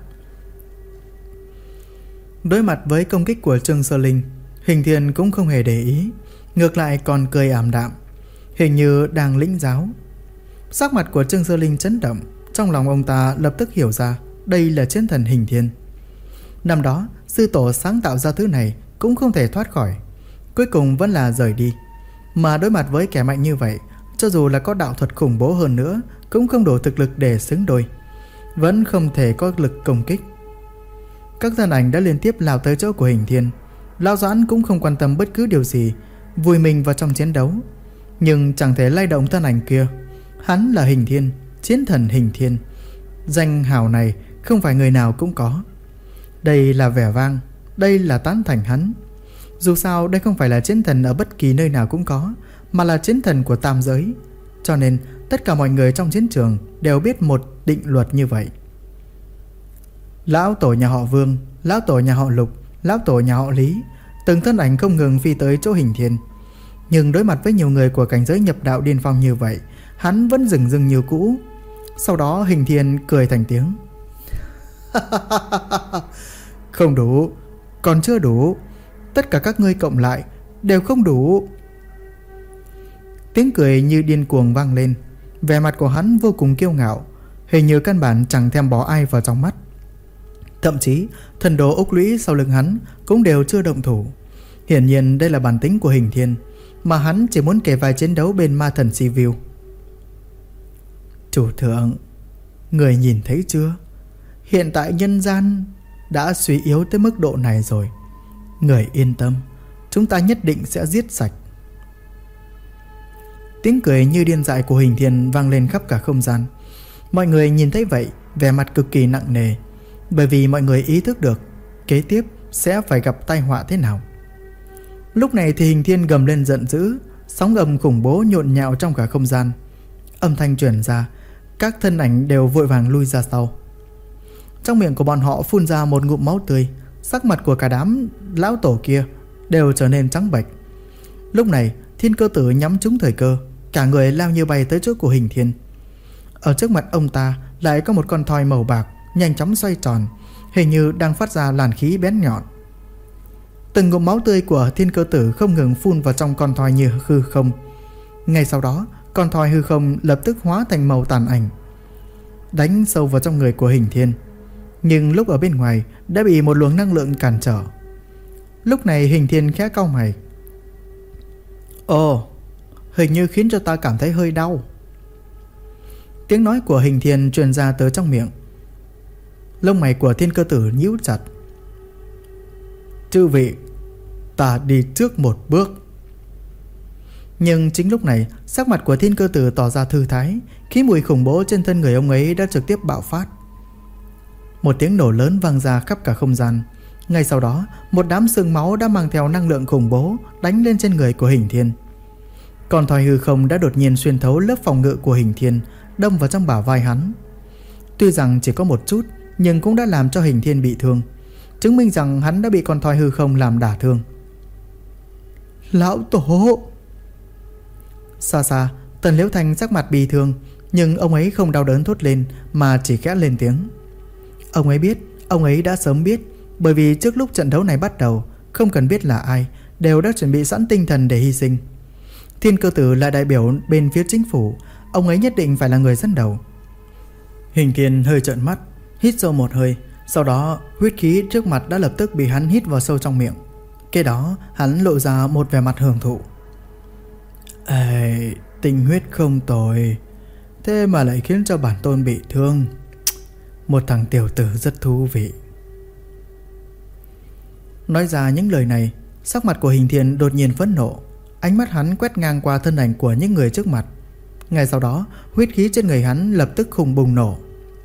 Đối mặt với công kích của Trương Sơ Linh, Hình Thiên cũng không hề để ý, ngược lại còn cười ảm đạm, hình như đang lĩnh giáo. Sắc mặt của Trương Sơ Linh chấn động, trong lòng ông ta lập tức hiểu ra đây là chiến thần Hình Thiên. Năm đó sư tổ sáng tạo ra thứ này cũng không thể thoát khỏi, cuối cùng vẫn là rời đi. Mà đối mặt với kẻ mạnh như vậy, cho dù là có đạo thuật khủng bố hơn nữa cũng không đủ thực lực để xứng đôi, vẫn không thể có lực công kích. Các thân ảnh đã liên tiếp lao tới chỗ của Hình Thiên. Lão Doãn cũng không quan tâm bất cứ điều gì, vùi mình vào trong chiến đấu, nhưng chẳng thể lay động thân ảnh kia. Hắn là Hình Thiên, chiến thần Hình Thiên. Danh hào này không phải người nào cũng có. Đây là vẻ vang, đây là tán thành hắn. Dù sao đây không phải là chiến thần ở bất kỳ nơi nào cũng có, mà là chiến thần của tam giới. Cho nên tất cả mọi người trong chiến trường đều biết một định luật như vậy. Lão tổ nhà họ Vương, lão tổ nhà họ Lục, lão tổ nhà họ Lý, từng thân ảnh không ngừng phi tới chỗ Hình Thiên. Nhưng đối mặt với nhiều người của cảnh giới nhập đạo điên phong như vậy, hắn vẫn dửng dưng như cũ. Sau đó Hình Thiên cười thành tiếng. Không đủ, còn chưa đủ. Tất cả các ngươi cộng lại đều không đủ. Tiếng cười như điên cuồng vang lên. Vẻ mặt của hắn vô cùng kiêu ngạo, hình như căn bản chẳng thèm bỏ ai vào trong mắt. Thậm chí thần đồ ốc lũy sau lưng hắn cũng đều chưa động thủ. Hiển nhiên đây là bản tính của Hình Thiên, mà hắn chỉ muốn kể vài chiến đấu bên ma thần Sivu. Chủ thượng, người nhìn thấy chưa? Hiện tại nhân gian đã suy yếu tới mức độ này rồi. Người yên tâm, chúng ta nhất định sẽ giết sạch. Tiếng cười như điên dại của Hình Thiên vang lên khắp cả không gian. Mọi người nhìn thấy vậy, vẻ mặt cực kỳ nặng nề, bởi vì mọi người ý thức được kế tiếp sẽ phải gặp tai họa thế nào. Lúc này thì Hình Thiên gầm lên giận dữ, sóng gầm khủng bố nhộn nhạo trong cả không gian. Âm thanh truyền ra, các thân ảnh đều vội vàng lui ra sau. Trong miệng của bọn họ phun ra một ngụm máu tươi, sắc mặt của cả đám lão tổ kia đều trở nên trắng bệch. Lúc này Thiên Cơ Tử nhắm trúng thời cơ, cả người lao như bay tới chỗ của Hình Thiên. Ở trước mặt ông ta lại có một con thoi màu bạc nhanh chóng xoay tròn, hình như đang phát ra làn khí bén nhọn. Từng ngụm máu tươi của Thiên Cơ Tử không ngừng phun vào trong con thoi như hư không. Ngay sau đó, con thoi hư không lập tức hóa thành màu tàn ảnh, đánh sâu vào trong người của Hình Thiên. Nhưng lúc ở bên ngoài đã bị một luồng năng lượng cản trở. Lúc này Hình Thiên khẽ cau mày. Ồ, hình như khiến cho ta cảm thấy hơi đau. Tiếng nói của Hình Thiên truyền ra tới trong miệng. Lông mày của Thiên Cơ Tử nhíu chặt. Chư vị, ta đi trước một bước. Nhưng chính lúc này, sắc mặt của Thiên Cơ Tử tỏ ra thư thái, khí mùi khủng bố trên thân người ông ấy đã trực tiếp bạo phát. Một tiếng nổ lớn vang ra khắp cả không gian. Ngay sau đó, một đám sương máu đã mang theo năng lượng khủng bố đánh lên trên người của Hình Thiên. Con thoi hư không đã đột nhiên xuyên thấu lớp phòng ngự của Hình Thiên, đâm vào trong bả vai hắn. Tuy rằng chỉ có một chút, nhưng cũng đã làm cho Hình Thiên bị thương, chứng minh rằng hắn đã bị con thoi hư không làm đả thương. Lão tổ! Xa xa, Tần Liễu Thanh sắc mặt bị thương, nhưng ông ấy không đau đớn thốt lên mà chỉ khẽ lên tiếng. Ông ấy biết, ông ấy đã sớm biết, bởi vì trước lúc trận đấu này bắt đầu, không cần biết là ai, đều đã chuẩn bị sẵn tinh thần để hy sinh. Thiên Cơ Tử là đại biểu bên phía chính phủ, ông ấy nhất định phải là người dẫn đầu. Hình Thiên hơi trợn mắt, hít sâu một hơi, sau đó huyết khí trước mặt đã lập tức bị hắn hít vào sâu trong miệng. Kế đó hắn lộ ra một vẻ mặt hưởng thụ. Ê, tinh huyết không tồi, thế mà lại khiến cho bản tôn bị thương. Một thằng tiểu tử rất thú vị. Nói ra những lời này, sắc mặt của Hình Thiên đột nhiên phẫn nộ. Ánh mắt hắn quét ngang qua thân ảnh của những người trước mặt. Ngay sau đó, huyết khí trên người hắn lập tức khủng bùng nổ.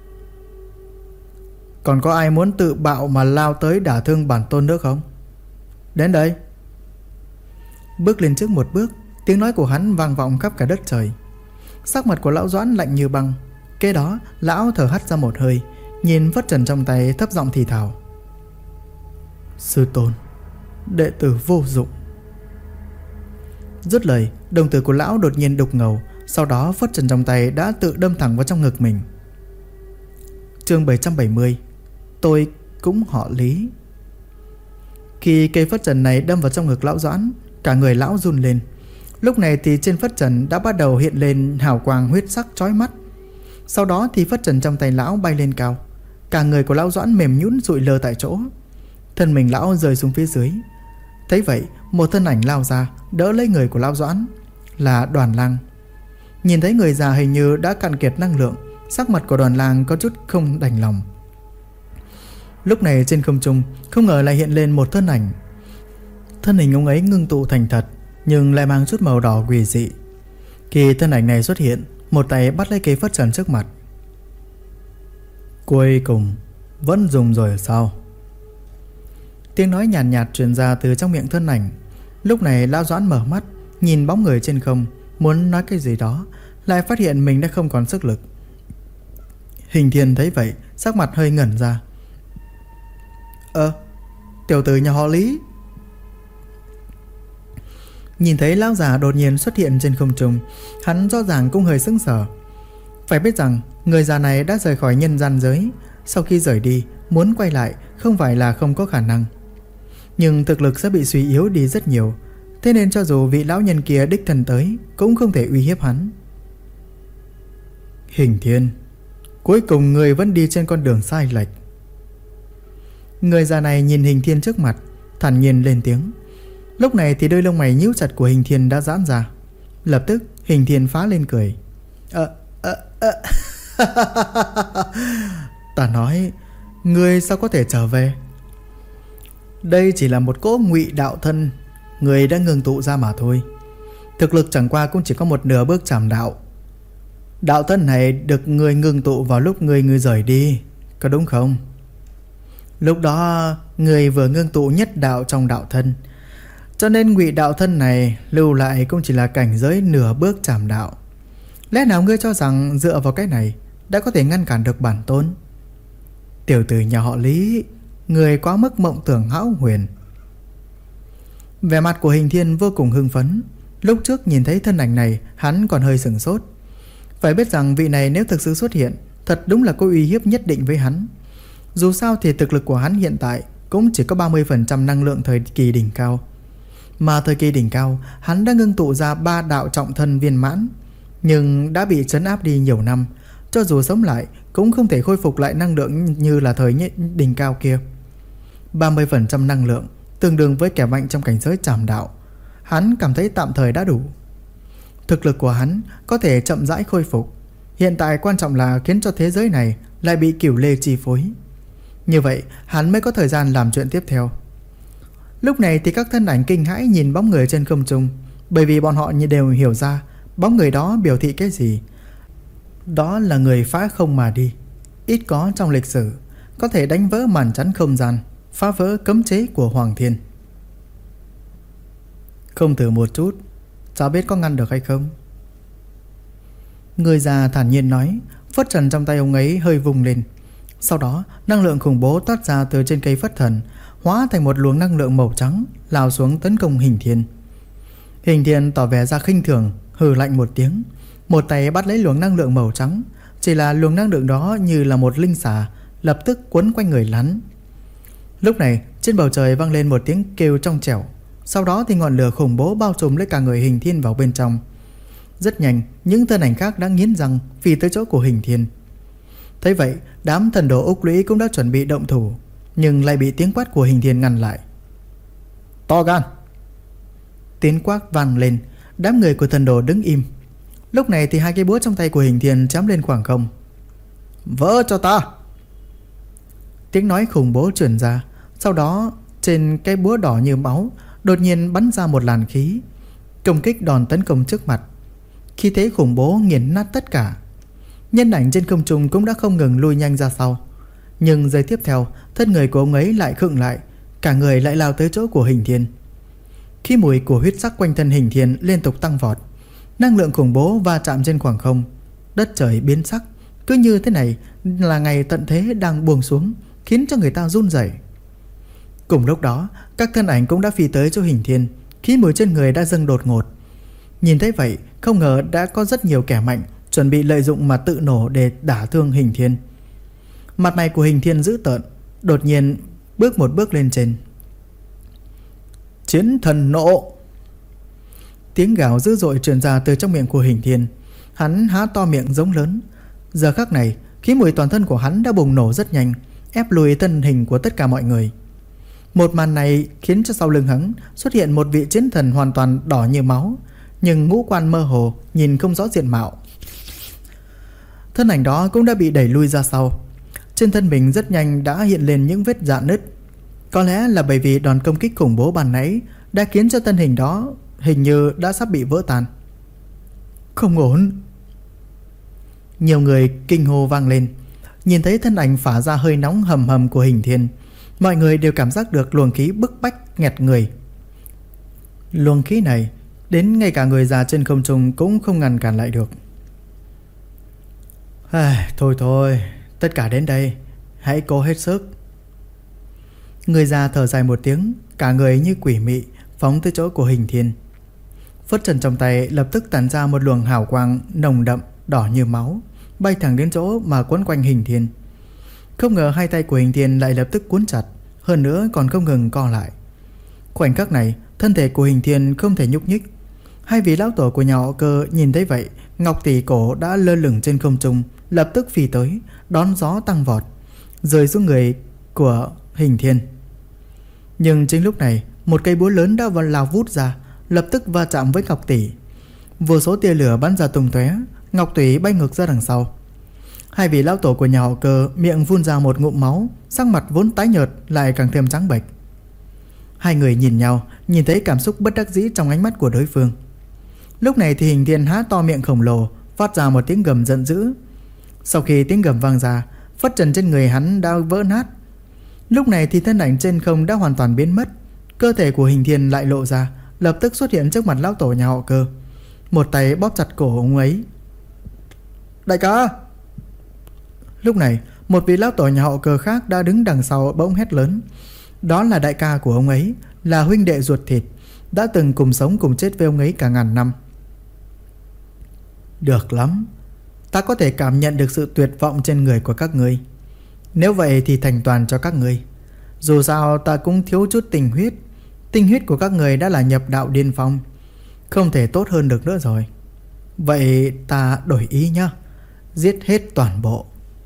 Còn có ai muốn tự bạo mà lao tới đả thương bản tôn nữa không? Đến đây. Bước lên trước một bước, tiếng nói của hắn vang vọng khắp cả đất trời. Sắc mặt của lão Doãn lạnh như băng. Kế đó, lão thở hắt ra một hơi, nhìn phất trần trong tay thấp giọng thì thào. Sư tôn, đệ tử vô dụng. Dứt lời, đồng tử của lão đột nhiên đục ngầu, sau đó phất trần trong tay đã tự đâm thẳng vào trong ngực mình. Chương 770. Tôi cũng họ Lý. Khi cây phất trần này đâm vào trong ngực lão Doãn, cả người lão run lên. Lúc này thì trên phất trần đã bắt đầu hiện lên hào quang huyết sắc chói mắt. Sau đó thì phất trần trong tay lão bay lên cao, cả người của lão Doãn mềm nhũn sụi lơ tại chỗ. Thân mình lão rơi xuống phía dưới. Thấy vậy, một thân ảnh lao ra đỡ lấy người của lão Doãn, là Đoàn Lang. Nhìn thấy người già hình như đã cạn kiệt năng lượng, sắc mặt của Đoàn Lang có chút không đành lòng. Lúc này trên không trung không ngờ lại hiện lên một thân ảnh. Thân hình ông ấy ngưng tụ thành thật, nhưng lại mang chút màu đỏ quỷ dị. Khi thân ảnh này xuất hiện, một tay bắt lấy cây phất trần trước mặt. Cuối cùng vẫn dùng rồi sao? Tiếng nói nhàn nhạt truyền ra từ trong miệng thân ảnh. Lúc này Lão Doãn mở mắt, nhìn bóng người trên không, muốn nói cái gì đó, lại phát hiện mình đã không còn sức lực. Hình Thiên thấy vậy, sắc mặt hơi ngẩn ra. Tiểu tử nhà họ Lý. Nhìn thấy lão già đột nhiên xuất hiện trên không trung, hắn rõ ràng cũng hơi sững sờ. Phải biết rằng người già này đã rời khỏi nhân gian giới. Sau khi rời đi, muốn quay lại không phải là không có khả năng, nhưng thực lực sẽ bị suy yếu đi rất nhiều. Thế nên cho dù vị lão nhân kia đích thân tới, cũng không thể uy hiếp hắn. Hình Thiên, cuối cùng người vẫn đi trên con đường sai lệch. Người già này nhìn Hình Thiên trước mặt, thản nhiên lên tiếng. Lúc này thì đôi lông mày nhíu chặt của Hình Thiên đã giãn ra. Lập tức Hình Thiên phá lên cười. Ta nói, ngươi sao có thể trở về? Đây chỉ là một cỗ ngụy đạo thân người đã ngưng tụ ra mà thôi. Thực lực chẳng qua cũng chỉ có một nửa bước trảm đạo. Đạo thân này được người ngưng tụ vào lúc người rời đi, có đúng không? Lúc đó người vừa ngưng tụ nhất đạo trong đạo thân, cho nên ngụy đạo thân này lưu lại cũng chỉ là cảnh giới nửa bước trảm đạo. Lẽ nào ngươi cho rằng dựa vào cái này đã có thể ngăn cản được bản tôn? Tiểu tử nhà họ Lý, người quá mức mộng tưởng hão huyền. Vẻ mặt của Hình Thiên vô cùng hưng phấn. Lúc trước nhìn thấy thân ảnh này, hắn còn hơi sửng sốt. Phải biết rằng vị này nếu thực sự xuất hiện, thật đúng là có uy hiếp nhất định với hắn. Dù sao thì thực lực của hắn hiện tại cũng chỉ có 30% năng lượng thời kỳ đỉnh cao. Mà thời kỳ đỉnh cao, hắn đã ngưng tụ ra 3 đạo trọng thân viên mãn, nhưng đã bị trấn áp đi nhiều năm. Cho dù sống lại cũng không thể khôi phục lại năng lượng như là thời đỉnh cao kia. 30% năng lượng tương đương với kẻ mạnh trong cảnh giới trảm đạo. Hắn cảm thấy tạm thời đã đủ. Thực lực của hắn có thể chậm rãi khôi phục. Hiện tại quan trọng là khiến cho thế giới này lại bị cửu lê chi phối. Như vậy hắn mới có thời gian làm chuyện tiếp theo. Lúc này thì các thân ảnh kinh hãi nhìn bóng người trên không trung, bởi vì bọn họ đều hiểu ra bóng người đó biểu thị cái gì. Đó là người phá không mà đi, ít có trong lịch sử, có thể đánh vỡ màn chắn không gian, phá vỡ cấm chế của Hoàng Thiên. Không thử một chút, cháu biết có ngăn được hay không? Người già thản nhiên nói. Phất trần trong tay ông ấy hơi vung lên. Sau đó năng lượng khủng bố toát ra từ trên cây phất thần, hóa thành một luồng năng lượng màu trắng lao xuống tấn công Hình Thiên. Hình Thiên tỏ vẻ ra khinh thường, hừ lạnh một tiếng, một tay bắt lấy luồng năng lượng màu trắng. Chỉ là luồng năng lượng đó như là một linh xà, lập tức quấn quanh người hắn. Lúc này trên bầu trời vang lên một tiếng kêu trong trẻo. Sau đó thì ngọn lửa khủng bố bao trùm lấy cả người Hình Thiên vào bên trong. Rất nhanh, những thân ảnh khác đã nghiến răng phi tới chỗ của Hình Thiên. Thấy vậy, đám thần đồ Úc Lũy cũng đã chuẩn bị động thủ, nhưng lại bị tiếng quát của Hình Thiên ngăn lại. To gan! Tiếng quát vang lên, đám người của thần đồ đứng im. Lúc này thì hai cây búa trong tay của Hình Thiên chém lên khoảng không. Vỡ cho ta! Tiếng nói khủng bố truyền ra. Sau đó trên cây búa đỏ như máu đột nhiên bắn ra một làn khí, công kích đòn tấn công trước mặt. Khí thế khủng bố nghiền nát tất cả. Nhân ảnh trên không trung cũng đã không ngừng lui nhanh ra sau. Nhưng giây tiếp theo, thân người của ông ấy lại khựng lại, cả người lại lao tới chỗ của Hình Thiên. Khi mùi của huyết sắc quanh thân Hình Thiên liên tục tăng vọt, năng lượng khủng bố va chạm trên khoảng không, đất trời biến sắc. Cứ như thế này là ngày tận thế đang buông xuống, khiến cho người ta run rẩy. Cùng lúc đó, các thân ảnh cũng đã phi tới chỗ Hình Thiên. Khí mùi trên người đã dâng đột ngột. Nhìn thấy vậy, không ngờ đã có rất nhiều kẻ mạnh chuẩn bị lợi dụng mà tự nổ để đả thương Hình Thiên. Mặt mày của Hình Thiên dữ tợn, đột nhiên bước một bước lên trên. Chiến thần nộ! Tiếng gào dữ dội truyền ra từ trong miệng của Hình Thiên. Hắn há to miệng giống lớn. Giờ khắc này, khí mùi toàn thân của hắn đã bùng nổ rất nhanh, ép lùi thân hình của tất cả mọi người. Một màn này khiến cho sau lưng hắn xuất hiện một vị chiến thần hoàn toàn đỏ như máu, nhưng ngũ quan mơ hồ, nhìn không rõ diện mạo. Thân ảnh đó cũng đã bị đẩy lui ra sau. Trên thân mình rất nhanh đã hiện lên những vết rạn nứt. Có lẽ là bởi vì đòn công kích khủng bố ban nãy đã khiến cho thân hình đó hình như đã sắp bị vỡ tan. Không ổn! Nhiều người kinh hô vang lên. Nhìn thấy thân ảnh phả ra hơi nóng hầm hầm của Hình Thiên, Mọi người đều cảm giác được luồng khí bức bách nghẹt người. Luồng khí này đến ngay cả người già trên không trung cũng không ngăn cản lại được. Thôi thôi, tất cả đến đây, hãy cố hết sức. Người già thở dài một tiếng, cả người như quỷ mị phóng tới chỗ của Hình Thiên. Phất trần trong tay lập tức tản ra một luồng hào quang nồng đậm đỏ như máu, bay thẳng đến chỗ mà quấn quanh Hình Thiên. Không ngờ hai tay của Hình Thiên lại lập tức cuốn chặt, hơn nữa còn không ngừng co lại. Khoảnh khắc này, thân thể của Hình Thiên không thể nhúc nhích. Hai vị lão tổ của nhà họ Cơ nhìn thấy vậy, ngọc tỷ cổ đã lơ lửng trên không trung, lập tức phi tới, đón gió tăng vọt, rơi xuống người của Hình Thiên. Nhưng chính lúc này, một cây búa lớn đã lao vút ra, lập tức va chạm với ngọc tỷ. Vô số tia lửa bắn ra tung tóe, ngọc tỷ bay ngược ra đằng sau. Hai vị lão tổ của nhà họ Cơ miệng phun ra một ngụm máu, sắc mặt vốn tái nhợt lại càng thêm trắng bệch. Hai người nhìn nhau, nhìn thấy cảm xúc bất đắc dĩ trong ánh mắt của đối phương. Lúc này thì Hình Thiên há to miệng khổng lồ, phát ra một tiếng gầm giận dữ. Sau khi tiếng gầm vang ra, phất trần trên người hắn đã vỡ nát. Lúc này thì thân ảnh trên không đã hoàn toàn biến mất. Cơ thể của Hình Thiên lại lộ ra, lập tức xuất hiện trước mặt lão tổ nhà họ Cơ. Một tay bóp chặt cổ ông ấy. Đại ca! Lúc này, một vị lão tổ nhà họ Cơ khác đã đứng đằng sau bỗng hét lớn. Đó là đại ca của ông ấy, là huynh đệ ruột thịt, đã từng cùng sống cùng chết với ông ấy cả ngàn năm. Được lắm, ta có thể cảm nhận được sự tuyệt vọng trên người của các ngươi. Nếu vậy thì thành toàn cho các ngươi. Dù sao ta cũng thiếu chút tình huyết. Tinh huyết của các người đã là nhập đạo điên phong, không thể tốt hơn được nữa rồi. Vậy ta đổi ý nhá, giết hết toàn bộ.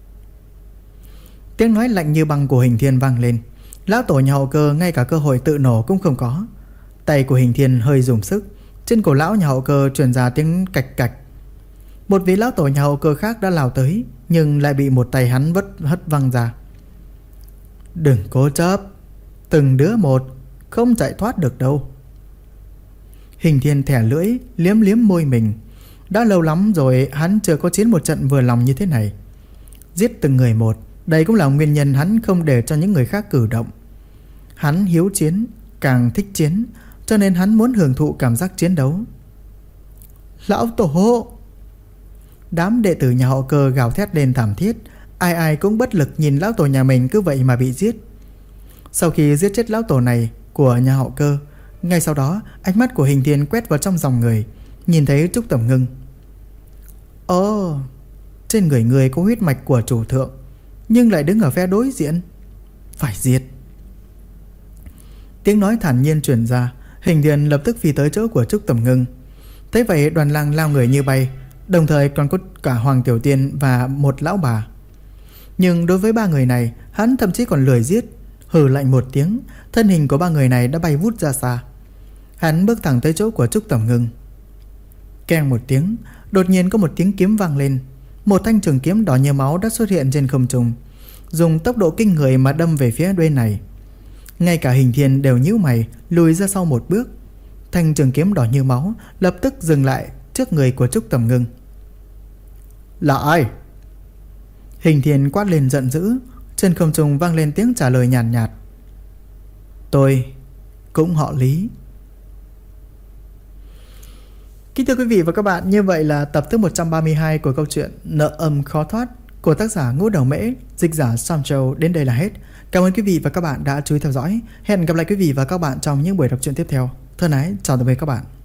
Tiếng nói lạnh như băng của Hình Thiên vang lên. Lão tổ nhà họ Cơ ngay cả cơ hội tự nổ cũng không có. Tay của Hình Thiên hơi dùng sức, trên cổ lão nhà họ Cơ truyền ra tiếng cạch cạch. Một vị lão tổ nhà họ Cơ khác đã lao tới, nhưng lại bị một tay hắn hất văng ra. Đừng cố chấp, từng đứa một, không chạy thoát được đâu. Hình Thiên thẻ lưỡi, liếm liếm môi mình. Đã lâu lắm rồi hắn chưa có chiến một trận vừa lòng như thế này. Giết từng người một, đây cũng là nguyên nhân hắn không để cho những người khác cử động. Hắn hiếu chiến, càng thích chiến, cho nên hắn muốn hưởng thụ cảm giác chiến đấu. Lão tổ! Đám đệ tử nhà họ Cơ gào thét lên thảm thiết. Ai ai cũng bất lực nhìn lão tổ nhà mình cứ vậy mà bị giết. Sau khi giết chết lão tổ này của nhà họ Cơ, ngay sau đó ánh mắt của Hình Thiên quét vào trong dòng người, nhìn thấy Trúc Tầm Ngưng. Ồ, trên người người có huyết mạch của chủ thượng, nhưng lại đứng ở phe đối diện. Phải diệt. Tiếng nói thản nhiên truyền ra. Hình Thiên lập tức phi tới chỗ của Trúc Tầm Ngưng. Thế vậy đoàn lang lao người như bay, đồng thời còn có cả Hoàng Tiểu Tiên và một lão bà. Nhưng đối với ba người này, hắn thậm chí còn lười giết. Hừ lạnh một tiếng, thân hình của ba người này đã bay vút ra xa. Hắn bước thẳng tới chỗ của Trúc Tầm Ngưng. Keng một tiếng, đột nhiên có một tiếng kiếm vang lên. Một thanh trường kiếm đỏ như máu đã xuất hiện trên không trung, dùng tốc độ kinh người mà đâm về phía bên này. Ngay cả Hình Thiên đều nhíu mày, lùi ra sau một bước. Thanh trường kiếm đỏ như máu lập tức dừng lại trước người của Trúc Tầm Ngưng. Là ai? Hình Thiên quát lên giận dữ. Trên không trung vang lên tiếng trả lời nhàn nhạt. Tôi cũng họ Lý. Kính thưa quý vị và các bạn, như vậy là tập thứ 132 của câu chuyện Nợ Âm Khó Thoát của tác giả Ngũ Đầu Mễ, dịch giả Sam Châu đến đây là hết. Cảm ơn quý vị và các bạn đã chú ý theo dõi. Hẹn gặp lại quý vị và các bạn trong những buổi đọc truyện tiếp theo. Thân ái, chào tạm biệt các bạn.